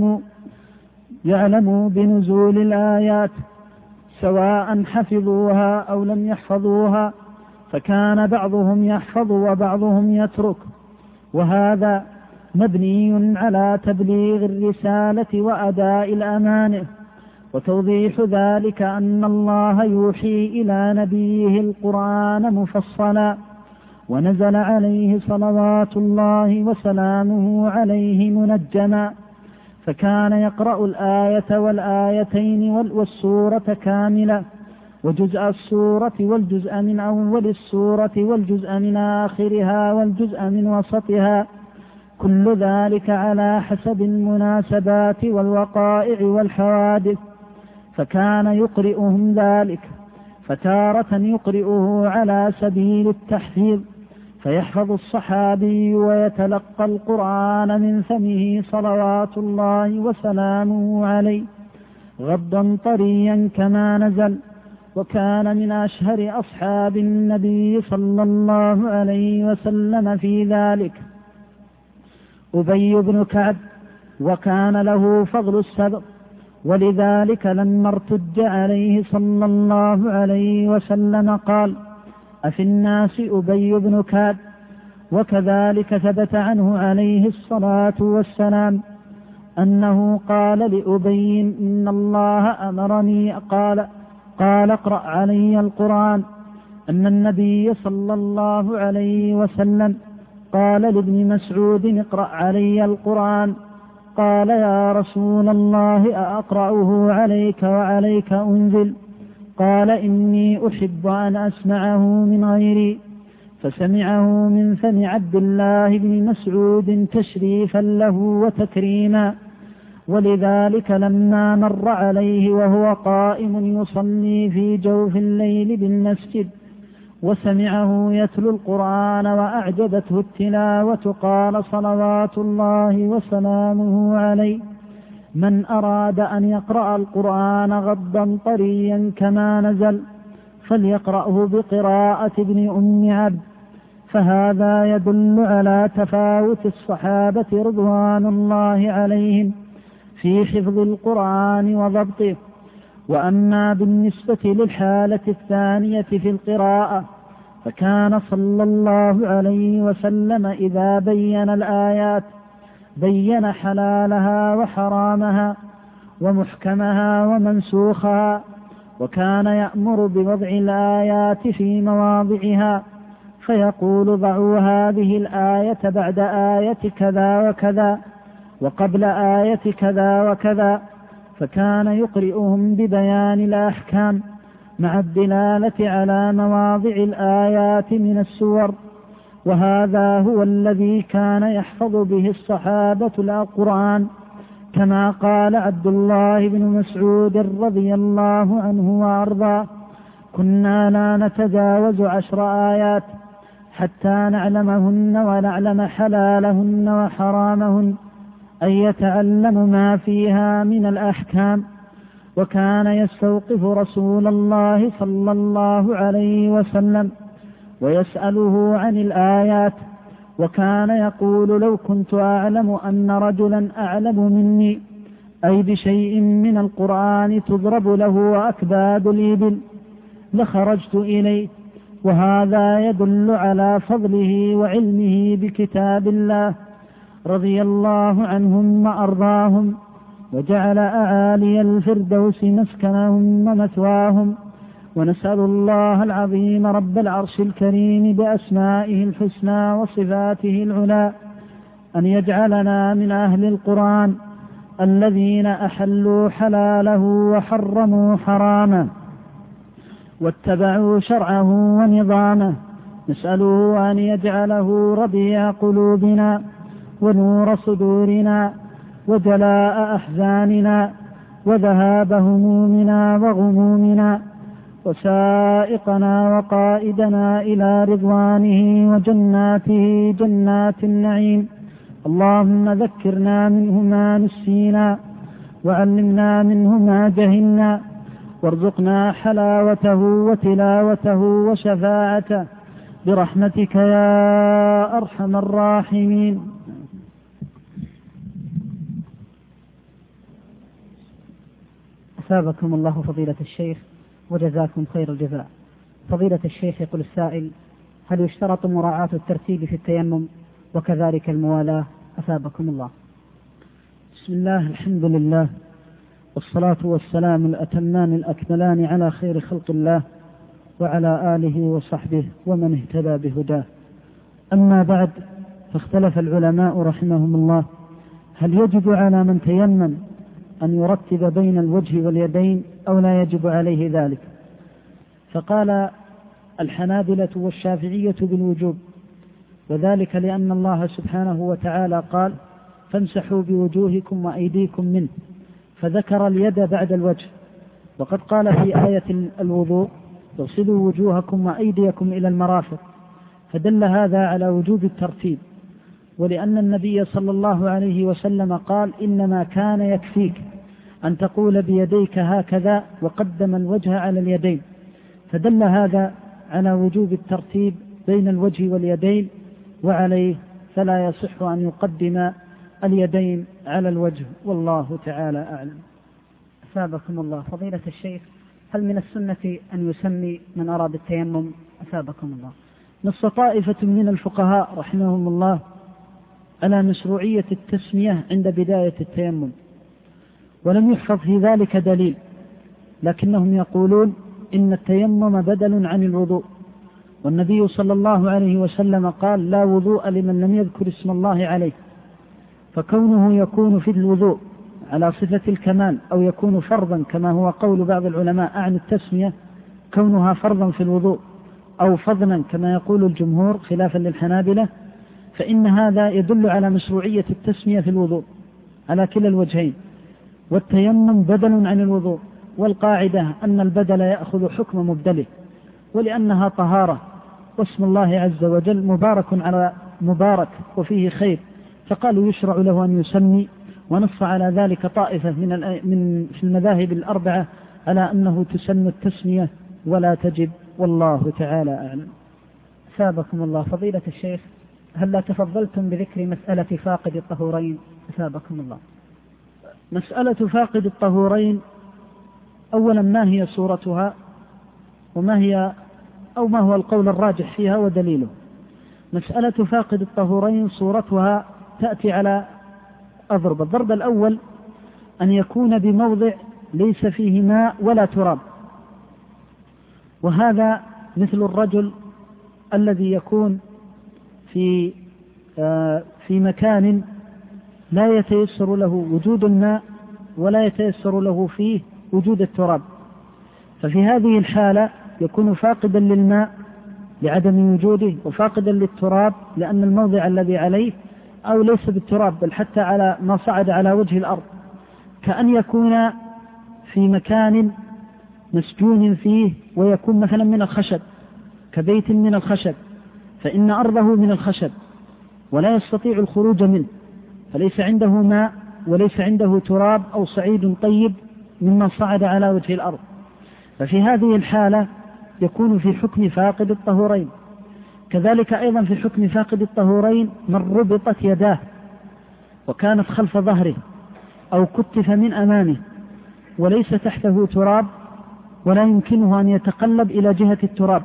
يعلموا بنزول الآيات سواء حفظوها أو لم يحفظوها، فكان بعضهم يحفظ وبعضهم يترك، وهذا مبني على تبليغ الرسالة وأداء الأمانة. وتوضيح ذلك أن الله يوحي إلى نبيه القرآن مفصلا، ونزل عليه صلوات الله وسلامه عليه منجما، فكان يقرأ الآية والآيتين والسورة كاملة، وجزء السورة والجزء من أول السورة والجزء من آخرها والجزء من وسطها، كل ذلك على حسب المناسبات والوقائع والحوادث، فكان يقرئهم ذلك. فتارة يقرئه على سبيل التحفيظ، فيحفظ الصحابي ويتلقى القرآن من فمه صلوات الله وسلامه عليه غضا طريا كما نزل، وكان من أشهر أصحاب النبي صلى الله عليه وسلم في ذلك أبي بن كعب، وكان له فضل السبق، ولذلك لما ارتج عليه صلى الله عليه وسلم قال: أفي الناس أبي بن كعب. وكذلك ثبت عنه عليه الصلاة والسلام أنه قال لأبي: إن الله أمرني قال اقرأ علي القرآن. أن النبي صلى الله عليه وسلم قال لابن مسعود: اقرأ علي القرآن. قال: يا رسول الله أقرأه عليك وعليك أنزل؟ قال: إني أحب أن أسمعه من غيري. فسمعه من فم عبد الله بن مسعود تشريفا له وتكريما. ولذلك لما مر عليه وهو قائم يصلي في جوف الليل بالمسجد وسمعه يتلو القرآن وأعجبته التلاوة قال: صلوات الله وسلامه عليه: من أراد أن يقرأ القرآن غضا طريا كما نزل فليقرأه بقراءة ابن أم عبد. فهذا يدل على تفاوت الصحابة رضوان الله عليهم في حفظ القرآن وضبطه. وأما بالنسبة للحالة الثانية في القراءة فكان صلى الله عليه وسلم إذا بين الآيات بين حلالها وحرامها ومحكمها ومنسوخها، وكان يأمر بوضع الآيات في مواضعها فيقول: ضعوا هذه الآية بعد آية كذا وكذا وقبل آية كذا وكذا. فكان يقرئهم ببيان الأحكام مع الدلالة على مواضع الآيات من السور. وهذا هو الذي كان يحفظ به الصحابة القرآن، كما قال عبد الله بن مسعود رضي الله عنه وأرضاه: كنا لا نتجاوز 10 آيات حتى نعلمهن ونعلم حلالهن وحرامهن، أن يتعلم ما فيها من الأحكام. وكان يستوقف رسول الله صلى الله عليه وسلم ويسأله عن الآيات، وكان يقول: لو كنت أعلم أن رجلا أعلم مني أي بشيء من القرآن تضرب له أكباد الإبل لخرجت إليه. وهذا يدل على فضله وعلمه بكتاب الله رضي الله عنهم وأرضاهم، وجعل أعالي الفردوس مسكنهم ومثواهم. ونسأل الله العظيم رب العرش الكريم بأسمائه الحسنى وصفاته العلى أن يجعلنا من أهل القرآن الذين أحلوا حلاله وحرموا حرامه واتبعوا شرعه ونظامه. نسأله أن يجعله ربيع قلوبنا ونور صدورنا وجلاء أحزاننا وذهاب همومنا وغمومنا، وسائقنا وقائدنا إلى رضوانه وجناته جنات النعيم. اللهم ذكرنا منه ما نسينا وعلمنا منه ما جهلنا، وارزقنا حلاوته وتلاوته وشفاعته برحمتك يا أرحم الراحمين. أثابكم الله فضيلة الشيخ وجزاكم خير الجزاء. فضيلة الشيخ، يقول السائل: هل يشترط مراعاة الترتيب في التيمم وكذلك الموالاة؟ أثابكم الله. بسم الله، الحمد لله، والصلاة والسلام الأتمان الأكملان على خير خلق الله وعلى آله وصحبه ومن اهتدى بهداه. أما بعد، فاختلف العلماء رحمهم الله هل يجب على من تيمم أن يرتب بين الوجه واليدين أو لا يجب عليه ذلك؟ فقال الحنابلة والشافعية بالوجوب، وذلك لأن الله سبحانه وتعالى قال: فامسحوا بوجوهكم وأيديكم منه، فذكر اليد بعد الوجه. وقد قال في آية الوضوء: اغسلوا وجوهكم وأيديكم إلى المرافق، فدل هذا على وجوب الترتيب. ولأن النبي صلى الله عليه وسلم قال: إنما كان يكفيك أن تقول بيديك هكذا وقدم الوجه على اليدين، فدل هذا على وجوب الترتيب بين الوجه واليدين، وعليه فلا يصح أن يقدم اليدين على الوجه، والله تعالى أعلم. أثابكم الله. فضيلة الشيخ، هل من السنة أن يسمي من أراد التيمم؟ أثابكم الله. نص طائفة من الفقهاء رحمهم الله على مشروعية التسمية عند بداية التيمم، ولم يحفظ في ذلك دليل، لكنهم يقولون إن التيمم بدل عن الوضوء، والنبي صلى الله عليه وسلم قال: لا وضوء لمن لم يذكر اسم الله عليه، فكونه يكون في الوضوء على صفة الكمال أو يكون فرضا كما هو قول بعض العلماء عن التسمية كونها فرضا في الوضوء أو فضلا كما يقول الجمهور خلافا للحنابلة، فإن هذا يدل على مشروعية التسمية في الوضوء على كلا الوجهين، والتيمم بدل عن الوضوء، والقاعدة أن البدل يأخذ حكم مبدله، ولأنها طهارة واسم الله عز وجل مبارك على مبارك وفيه خير، فقالوا يشرع له أن يسمي. ونص على ذلك طائفة من في المذاهب الأربعة على أنه تسن التسمية ولا تجب، والله تعالى أعلم. أثابكم الله. فضيلة الشيخ، هل لا تفضلتم بذكر مسألة فاقد الطهورين؟ أثابكم الله. مسألة فاقد الطهورين، أولا ما هي صورتها وما هو القول الراجح فيها ودليله؟ مسألة فاقد الطهورين صورتها تأتي على أضرب. الضرب الأول أن يكون بموضع ليس فيه ماء ولا تراب، وهذا مثل الرجل الذي يكون في مكان لا يتيسر له وجود الماء ولا يتيسر له فيه وجود التراب، ففي هذه الحالة يكون فاقدا للماء لعدم وجوده، وفاقدا للتراب لأن الموضع الذي عليه أو ليس بالتراب بل حتى على ما صعد على وجه الأرض، كأن يكون في مكان مسجون فيه ويكون مثلا من الخشب، كبيت من الخشب، فإن أرضه من الخشب ولا يستطيع الخروج منه، فليس عنده ماء وليس عنده تراب أو صعيد طيب مما صعد على وجه الأرض، ففي هذه الحالة يكون في حكم فاقد الطهورين. كذلك أيضا في حكم فاقد الطهورين من ربطت يداه وكانت خلف ظهره أو كتف من أمامه وليس تحته تراب ولا يمكنه أن يتقلب إلى جهة التراب،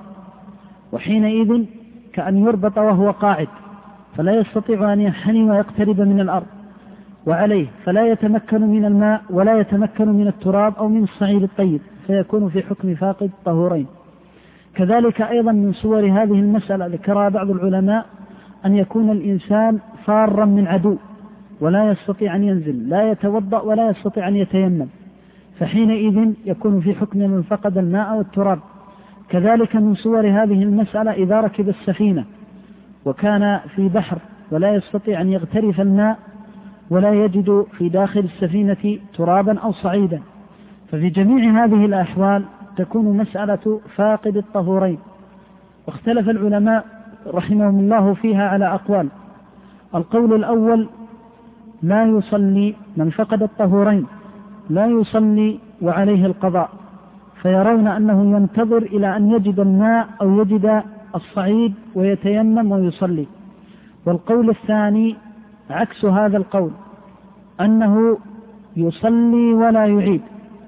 وحينئذ كأن يربط وهو قاعد فلا يستطيع أن ينحني ويقترب من الأرض، وعليه فلا يتمكن من الماء ولا يتمكن من التراب أو من الصعيد الطيب، فيكون في حكم فاقد الطهورين. كذلك أيضا من صور هذه المسألة ذكرها بعض العلماء أن يكون الإنسان فارا من عدو ولا يستطيع أن ينزل، لا يتوضأ ولا يستطيع أن يتيمم، فحينئذ يكون في حكم من فقد الماء والتراب. كذلك من صور هذه المسألة إذا ركب السفينة وكان في بحر ولا يستطيع أن يغترف الماء ولا يجد في داخل السفينة ترابا أو صعيدا، ففي جميع هذه الأحوال تكون مسألة فاقد الطهورين. واختلف العلماء رحمهم الله فيها على أقوال. القول الأول: لا يصلي من فقد الطهورين، لا يصلي وعليه القضاء، فيرون أنه ينتظر إلى أن يجد الماء أو يجد الصعيد ويتيمم ويصلي. والقول الثاني عكس هذا القول، أنه يصلي ولا يعيد.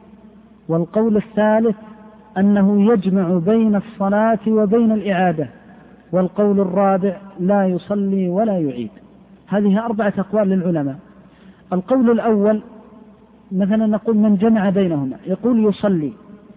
والقول الثالث أنه يجمع بين الصلاة وبين الإعادة. والقول الرابع لا يصلي ولا يعيد. هذه 4 أقوال للعلماء. القول الأول مثلا نقول من جمع بينهما، يقول يصلي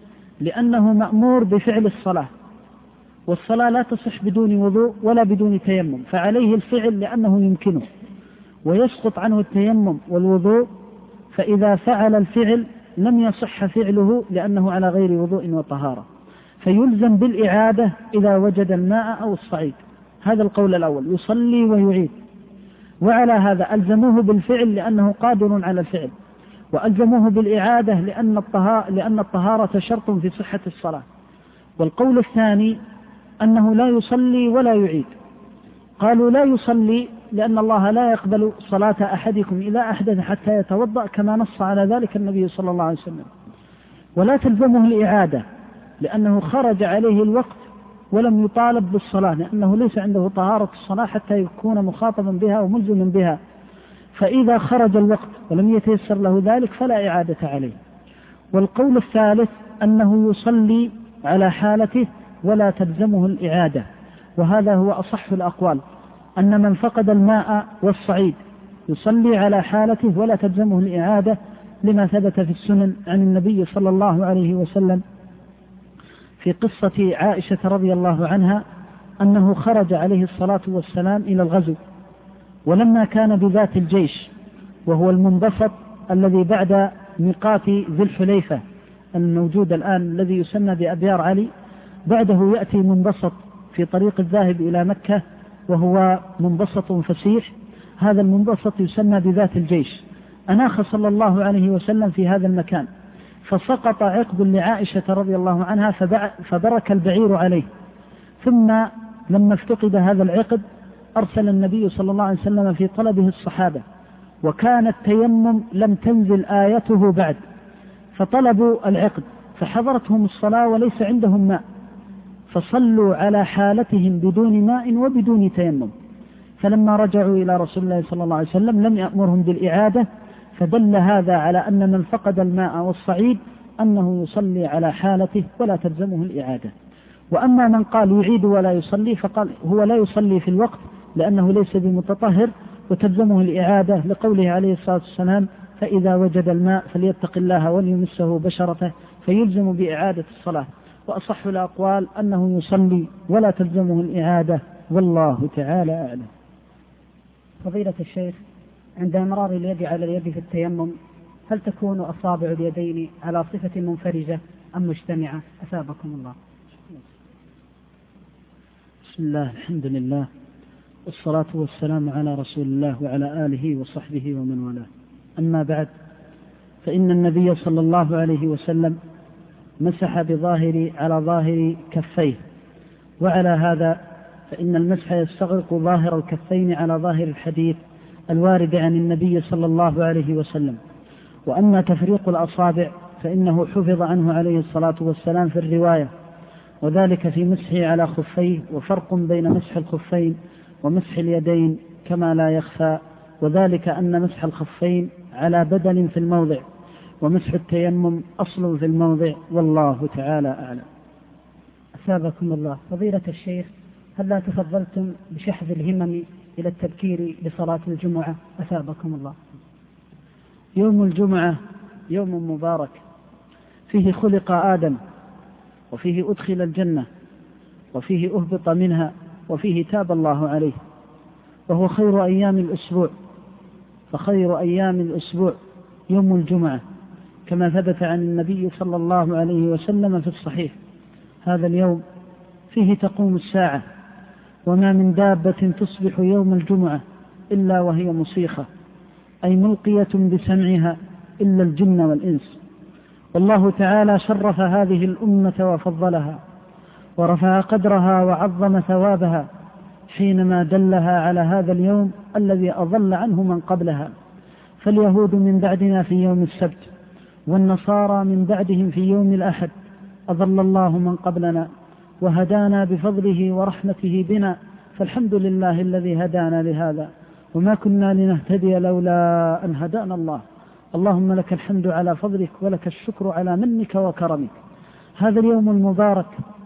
لأنه مأمور بفعل الصلاة، والصلاة لا تصح بدون وضوء ولا بدون تيمم، فعليه الفعل لأنه يمكنه، ويسقط عنه التيمم والوضوء، فإذا فعل الفعل لم يصح فعله لأنه على غير وضوء وطهارة، فيلزم بالإعادة إذا وجد الماء أو الصعيد. هذا القول الأول، يصلي ويعيد. وعلى هذا ألزموه بالفعل لأنه قادر على الفعل، وألزموه بالإعادة لأن الطهارة شرط في صحة الصلاة. والقول الثاني أنه لا يصلي ولا يعيد. قالوا لا يصلي لأن الله لا يقبل صلاة أحدكم إذا أحدث حتى يتوضأ، كما نص على ذلك النبي صلى الله عليه وسلم. ولا تلزمه الإعادة لأنه خرج عليه الوقت ولم يطالب بالصلاة، لأنه ليس عنده طهارة الصلاة حتى يكون مخاطبا بها وملزما بها. فإذا خرج الوقت ولم يتيسر له ذلك فلا إعادة عليه. والقول الثالث أنه يصلي على حالته ولا تلزمه الإعادة، وهذا هو أصح الأقوال، أن من فقد الماء والصعيد يصلي على حالته ولا تلزمه الإعادة، لما ثبت في السنن عن النبي صلى الله عليه وسلم في قصة عائشة رضي الله عنها أنه خرج عليه الصلاة والسلام إلى الغزو، ولما كان بذات الجيش وهو المنبسط الذي بعد ميقات ذي الحليفة الموجود الآن الذي يسمى بأبيار علي، بعده يأتي منبسط في طريق الذاهب إلى مكة وهو منبسط فسيح، هذا المنبسط يسمى بذات الجيش. أناخ صلى الله عليه وسلم في هذا المكان، فسقط عقد لعائشة رضي الله عنها فبرك البعير عليه، ثم لما افتقد هذا العقد أرسل النبي صلى الله عليه وسلم في طلبه الصحابة، وكان التيمم لم تنزل آيته بعد، فطلبوا العقد فحضرتهم الصلاة وليس عندهم ماء، فصلوا على حالتهم بدون ماء وبدون تيمم. فلما رجعوا إلى رسول الله صلى الله عليه وسلم لم يأمرهم بالإعادة، فدل هذا على أن من فقد الماء والصعيد أنه يصلي على حالته ولا تلزمه الإعادة. وأما من قال يعيد ولا يصلي فقال هو لا يصلي في الوقت لأنه ليس بمتطهر وتلزمه الإعادة، لقوله عليه الصلاة والسلام فإذا وجد الماء فليتق الله وليمسه بشرته، فيلزم بإعادة الصلاة. وأصح الأقوال أنه يصلي ولا تلزمه الإعادة، والله تعالى أعلم. فضيلة الشيخ، عند إمرار اليد على اليد في التيمم هل تكون أصابع اليدين على صفة منفرجة أم مجتمعة؟ أثابكم الله. بسم الله، الحمد لله، والصلاة والسلام على رسول الله وعلى آله وصحبه ومن والاه. أما بعد، فإن النبي صلى الله عليه وسلم مسح على ظاهر كفيه، وعلى هذا فإن المسح يستغرق ظاهر الكفين على ظاهر الحديث الوارد عن النبي صلى الله عليه وسلم. وأما تفريق الأصابع فإنه حفظ عنه عليه الصلاة والسلام في الرواية، وذلك في مسحه على خفيه، وفرق بين مسح الخفين ومسح اليدين كما لا يخفى، وذلك أن مسح الخفين على بدل في الموضع، ومسح التيمم أصل في الموضع، والله تعالى أعلم. أثابكم الله. فضيلة الشيخ، هل لا تفضلتم بشحذ الهمم إلى التبكير لصلاة الجمعة؟ أثابكم الله. يوم الجمعة يوم مبارك، فيه خلق آدم، وفيه أدخل الجنة، وفيه أهبط منها، وفيه تاب الله عليه، وهو خير أيام الأسبوع، فخير أيام الأسبوع يوم الجمعة، كما ثبت عن النبي صلى الله عليه وسلم في الصحيح. هذا اليوم فيه تقوم الساعة، وما من دابة تصبح يوم الجمعة إلا وهي مصيخة، أي ملقية بسمعها، إلا الجن والإنس. والله تعالى شرف هذه الأمة وفضلها، ورفع قدرها وعظم ثوابها، حينما دلها على هذا اليوم الذي أضل عنه من قبلها. فاليهود من بعدنا في يوم السبت، والنصارى من بعدهم في يوم الأحد، أضل الله من قبلنا وهدانا بفضله ورحمته بنا، فالحمد لله الذي هدانا لهذا، وما كنا لنهتدي لولا أن هدانا الله. اللهم لك الحمد على فضلك، ولك الشكر على منك وكرمك. هذا اليوم المبارك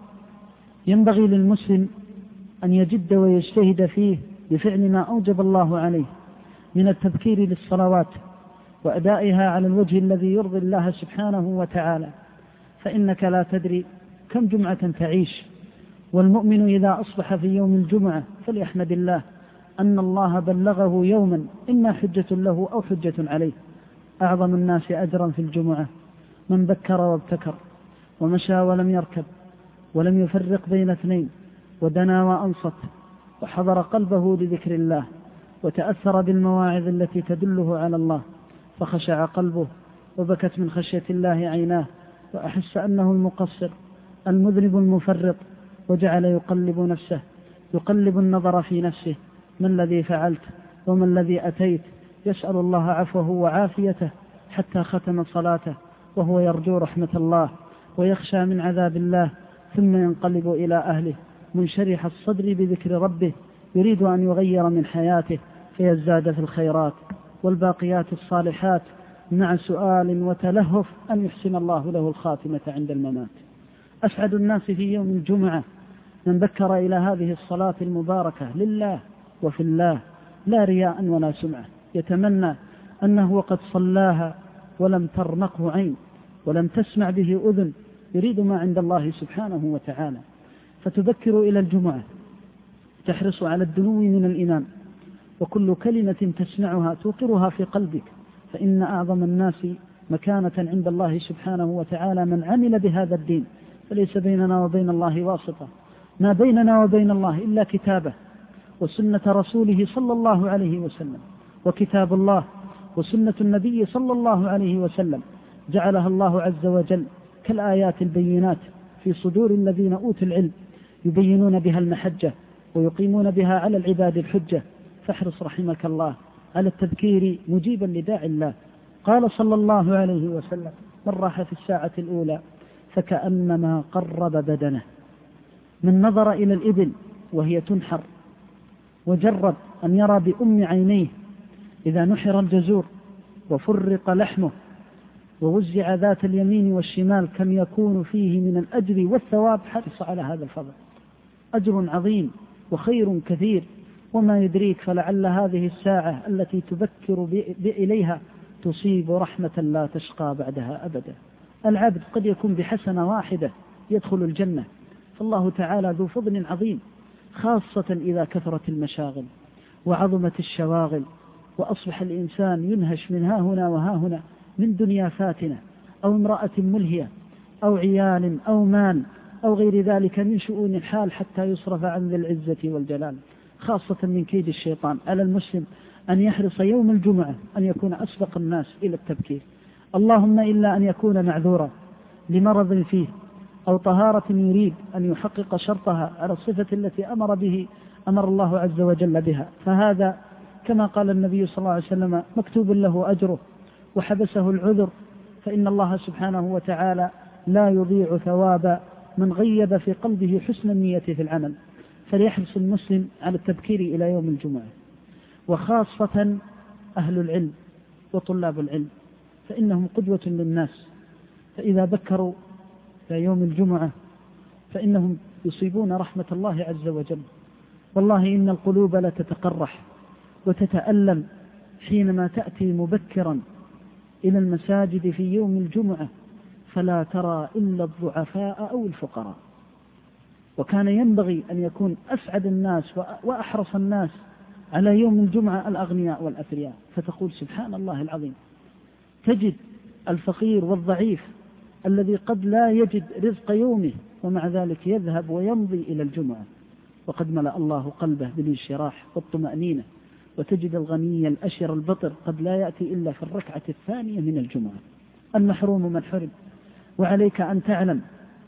ينبغي للمسلم أن يجد ويجتهد فيه بفعل ما أوجب الله عليه من التذكير للصلوات وأدائها على الوجه الذي يرضي الله سبحانه وتعالى، فإنك لا تدري كم جمعة تعيش. والمؤمن إذا أصبح في يوم الجمعة فليحمد الله أن الله بلغه يوما إما حجة له أو حجة عليه. أعظم الناس أجرا في الجمعة من بكر وابتكر، ومشى ولم يركب، ولم يفرق بين اثنين، ودنا وأنصت، وحضر قلبه لذكر الله، وتأثر بالمواعظ التي تدله على الله، فخشع قلبه، وبكت من خشية الله عيناه، وأحس أنه المقصر المذنب المفرط، وجعل يقلب نفسه، يقلب النظر في نفسه: ما الذي فعلت وما الذي أتيت؟ يسأل الله عفوه وعافيته، حتى ختم صلاته وهو يرجو رحمة الله، ويخشى من عذاب الله، ثم ينقلب إلى أهله منشرح الصدر بذكر ربه يريد أن يغير من حياته فيزداد في الخيرات والباقيات الصالحات، مع سؤال وتلهف أن يحسن الله له الخاتمة عند الممات. أسعد الناس في يوم الجمعة من بكر إلى هذه الصلاة المباركة لله وفي الله، لا رياء ولا سمعة، يتمنى أنه وقد صلاها ولم ترمقه عين ولم تسمع به أذن، يريد ما عند الله سبحانه وتعالى. فتبكر إلى الجمعة، تحرص على الدنو من الإمام، وكل كلمة تسمعها توقرها في قلبك، فإن أعظم الناس مكانة عند الله سبحانه وتعالى من عمل بهذا الدين، فليس بيننا وبين الله واسطة، ما بيننا وبين الله إلا كتابه وسنة رسوله صلى الله عليه وسلم، وكتاب الله وسنة النبي صلى الله عليه وسلم جعلها الله عز وجل كالآيات البينات في صدور الذين أوتوا العلم، يبينون بها المحجة ويقيمون بها على العباد الحجة. فاحرص رحمك الله على التذكير مجيبا لداعي الله. قال صلى الله عليه وسلم: من راح في الساعة الأولى فكأنما قرب بدنه. من نظر إلى الإبل وهي تنحر وجرب أن يرى بأم عينيه إذا نحر الجزور وفرق لحمه ووزع ذات اليمين والشمال كم يكون فيه من الأجر والثواب، حرص على هذا الفضل، أجر عظيم وخير كثير. وما يدريك فلعل هذه الساعة التي تبكر إليها تصيب رحمة لا تشقى بعدها أبدا. العبد قد يكون بحسنة واحدة يدخل الجنة، فالله تعالى ذو فضل عظيم، خاصة إذا كثرت المشاغل وعظمت الشواغل، وأصبح الإنسان ينهش من ها هنا وها هنا، من دنيا فاتنة أو امرأة ملهية أو عيال أو مال أو غير ذلك من شؤون الحال، حتى يصرف عن ذي العزة والجلال، خاصة من كيد الشيطان. على المسلم أن يحرص يوم الجمعة أن يكون أسبق الناس إلى التبكير، اللهم إلا أن يكون معذورا لمرض فيه أو طهارة يريد أن يحقق شرطها على الصفة التي أمر الله عز وجل بها، فهذا كما قال النبي صلى الله عليه وسلم مكتوب له أجره وحبسه العذر، فإن الله سبحانه وتعالى لا يضيع ثواب من غيب في قلبه حسن النية في العمل. فليحرص المسلم على التبكير إلى يوم الجمعة، وخاصة أهل العلم وطلاب العلم، فإنهم قدوة للناس، فإذا بكروا في يوم الجمعة فإنهم يصيبون رحمة الله عز وجل. والله إن القلوب لتتقرح وتتألم حينما تأتي مبكرا إلى المساجد في يوم الجمعة فلا ترى إلا الضعفاء أو الفقراء. وكان ينبغي أن يكون أسعد الناس وأحرص الناس على يوم الجمعة الأغنياء والأثرياء، فتقول سبحان الله العظيم، تجد الفقير والضعيف الذي قد لا يجد رزق يومه ومع ذلك يذهب ويمضي إلى الجمعة، وقد ملأ الله قلبه بالانشراح والطمأنينة. وتجد الغني الأشر البطر قد لا يأتي إلا في الركعة الثانية من الجمعة. المحروم من حرم. وعليك أن تعلم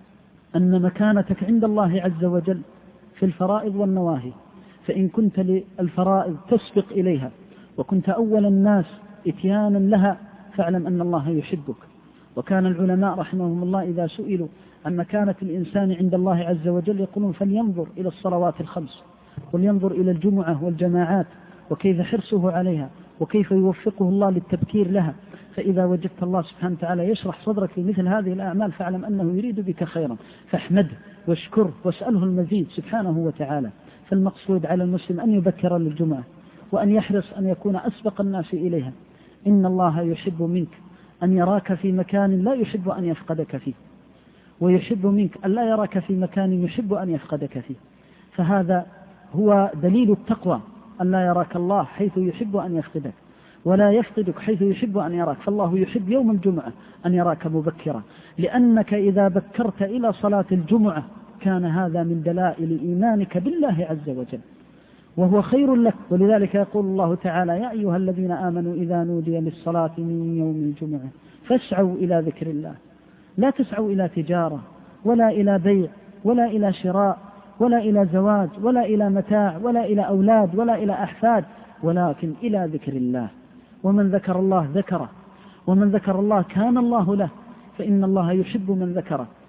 أن مكانتك عند الله عز وجل في الفرائض والنواهي، فإن كنت للفرائض تسبق إليها وكنت أول الناس إتيانا لها فاعلم أن الله يحبك. وكان العلماء رحمهم الله إذا سئلوا عن مكانة الإنسان عند الله عز وجل يقولون فلينظر إلى الصلوات الخمس، ولينظر إلى الجمعة والجماعات وكيف حرصه عليها وكيف يوفقه الله للتبكير لها. فإذا وجدت الله سبحانه وتعالى يشرح صدرك لمثل هذه الأعمال فاعلم أنه يريد بك خيرا، فاحمده واشكره واسأله المزيد سبحانه وتعالى. فالمقصود على المسلم أن يبكر للجمعة وأن يحرص أن يكون أسبق الناس إليها. إن الله يحب منك أن يراك في مكان لا يحب أن يفقدك فيه، ويحب منك أن لا يراك في مكان يحب أن يفقدك فيه. فهذا هو دليل التقوى، أن لا يراك الله حيث يحب أن يفقدك ولا يفقدك حيث يحب أن يراك. فالله يحب يوم الجمعة أن يراك مبكرا، لأنك إذا بكرت إلى صلاة الجمعة كان هذا من دلائل إيمانك بالله عز وجل وهو خير لك. ولذلك يقول الله تعالى: يا أيها الذين آمنوا إذا نودي للصلاة من يوم الجمعة فاسعوا إلى ذكر الله. لا تسعوا إلى تجارة ولا إلى بيع ولا إلى شراء ولا إلى زواج ولا إلى متاع ولا إلى أولاد ولا إلى أحفاد، ولكن إلى ذكر الله. ومن ذكر الله ذكره، ومن ذكر الله كان الله له، فإن الله يحب من ذكره.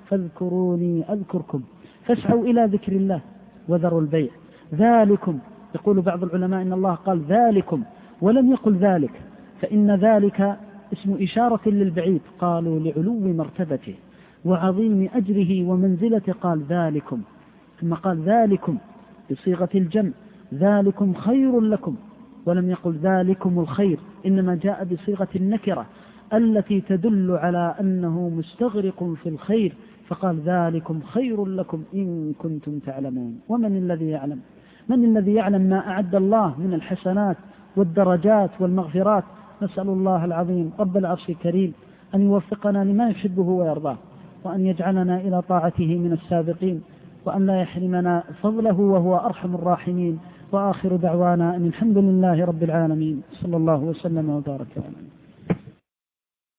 فاذكروني أذكركم فاسعوا إلى ذكر الله وذروا البيع. ذلكم، يقول بعض العلماء إن الله قال ذلكم ولم يقل ذلك، فإن ذلك اسم إشارة للبعيد، قالوا لعلو مرتبته وعظيم أجره ومنزلته قال ذلكم، ثم قال ذلكم بصيغة الجمع ذلكم خير لكم، ولم يقل ذلكم الخير، إنما جاء بصيغة النكرة التي تدل على أنه مستغرق في الخير، فقال ذلكم خير لكم إن كنتم تعلمون. ومن الذي يعلم؟ من الذي يعلم ما أعد الله من الحسنات والدرجات والمغفرات؟ نسأل الله العظيم رب العرش الكريم أن يوفقنا لما يحبه ويرضاه، وأن يجعلنا إلى طاعته من السابقين، وأن لا يحرمنا فضله وهو أرحم الراحمين. وآخر دعوانا أن الحمد لله رب العالمين، صلى الله وسلم وبارك عليه.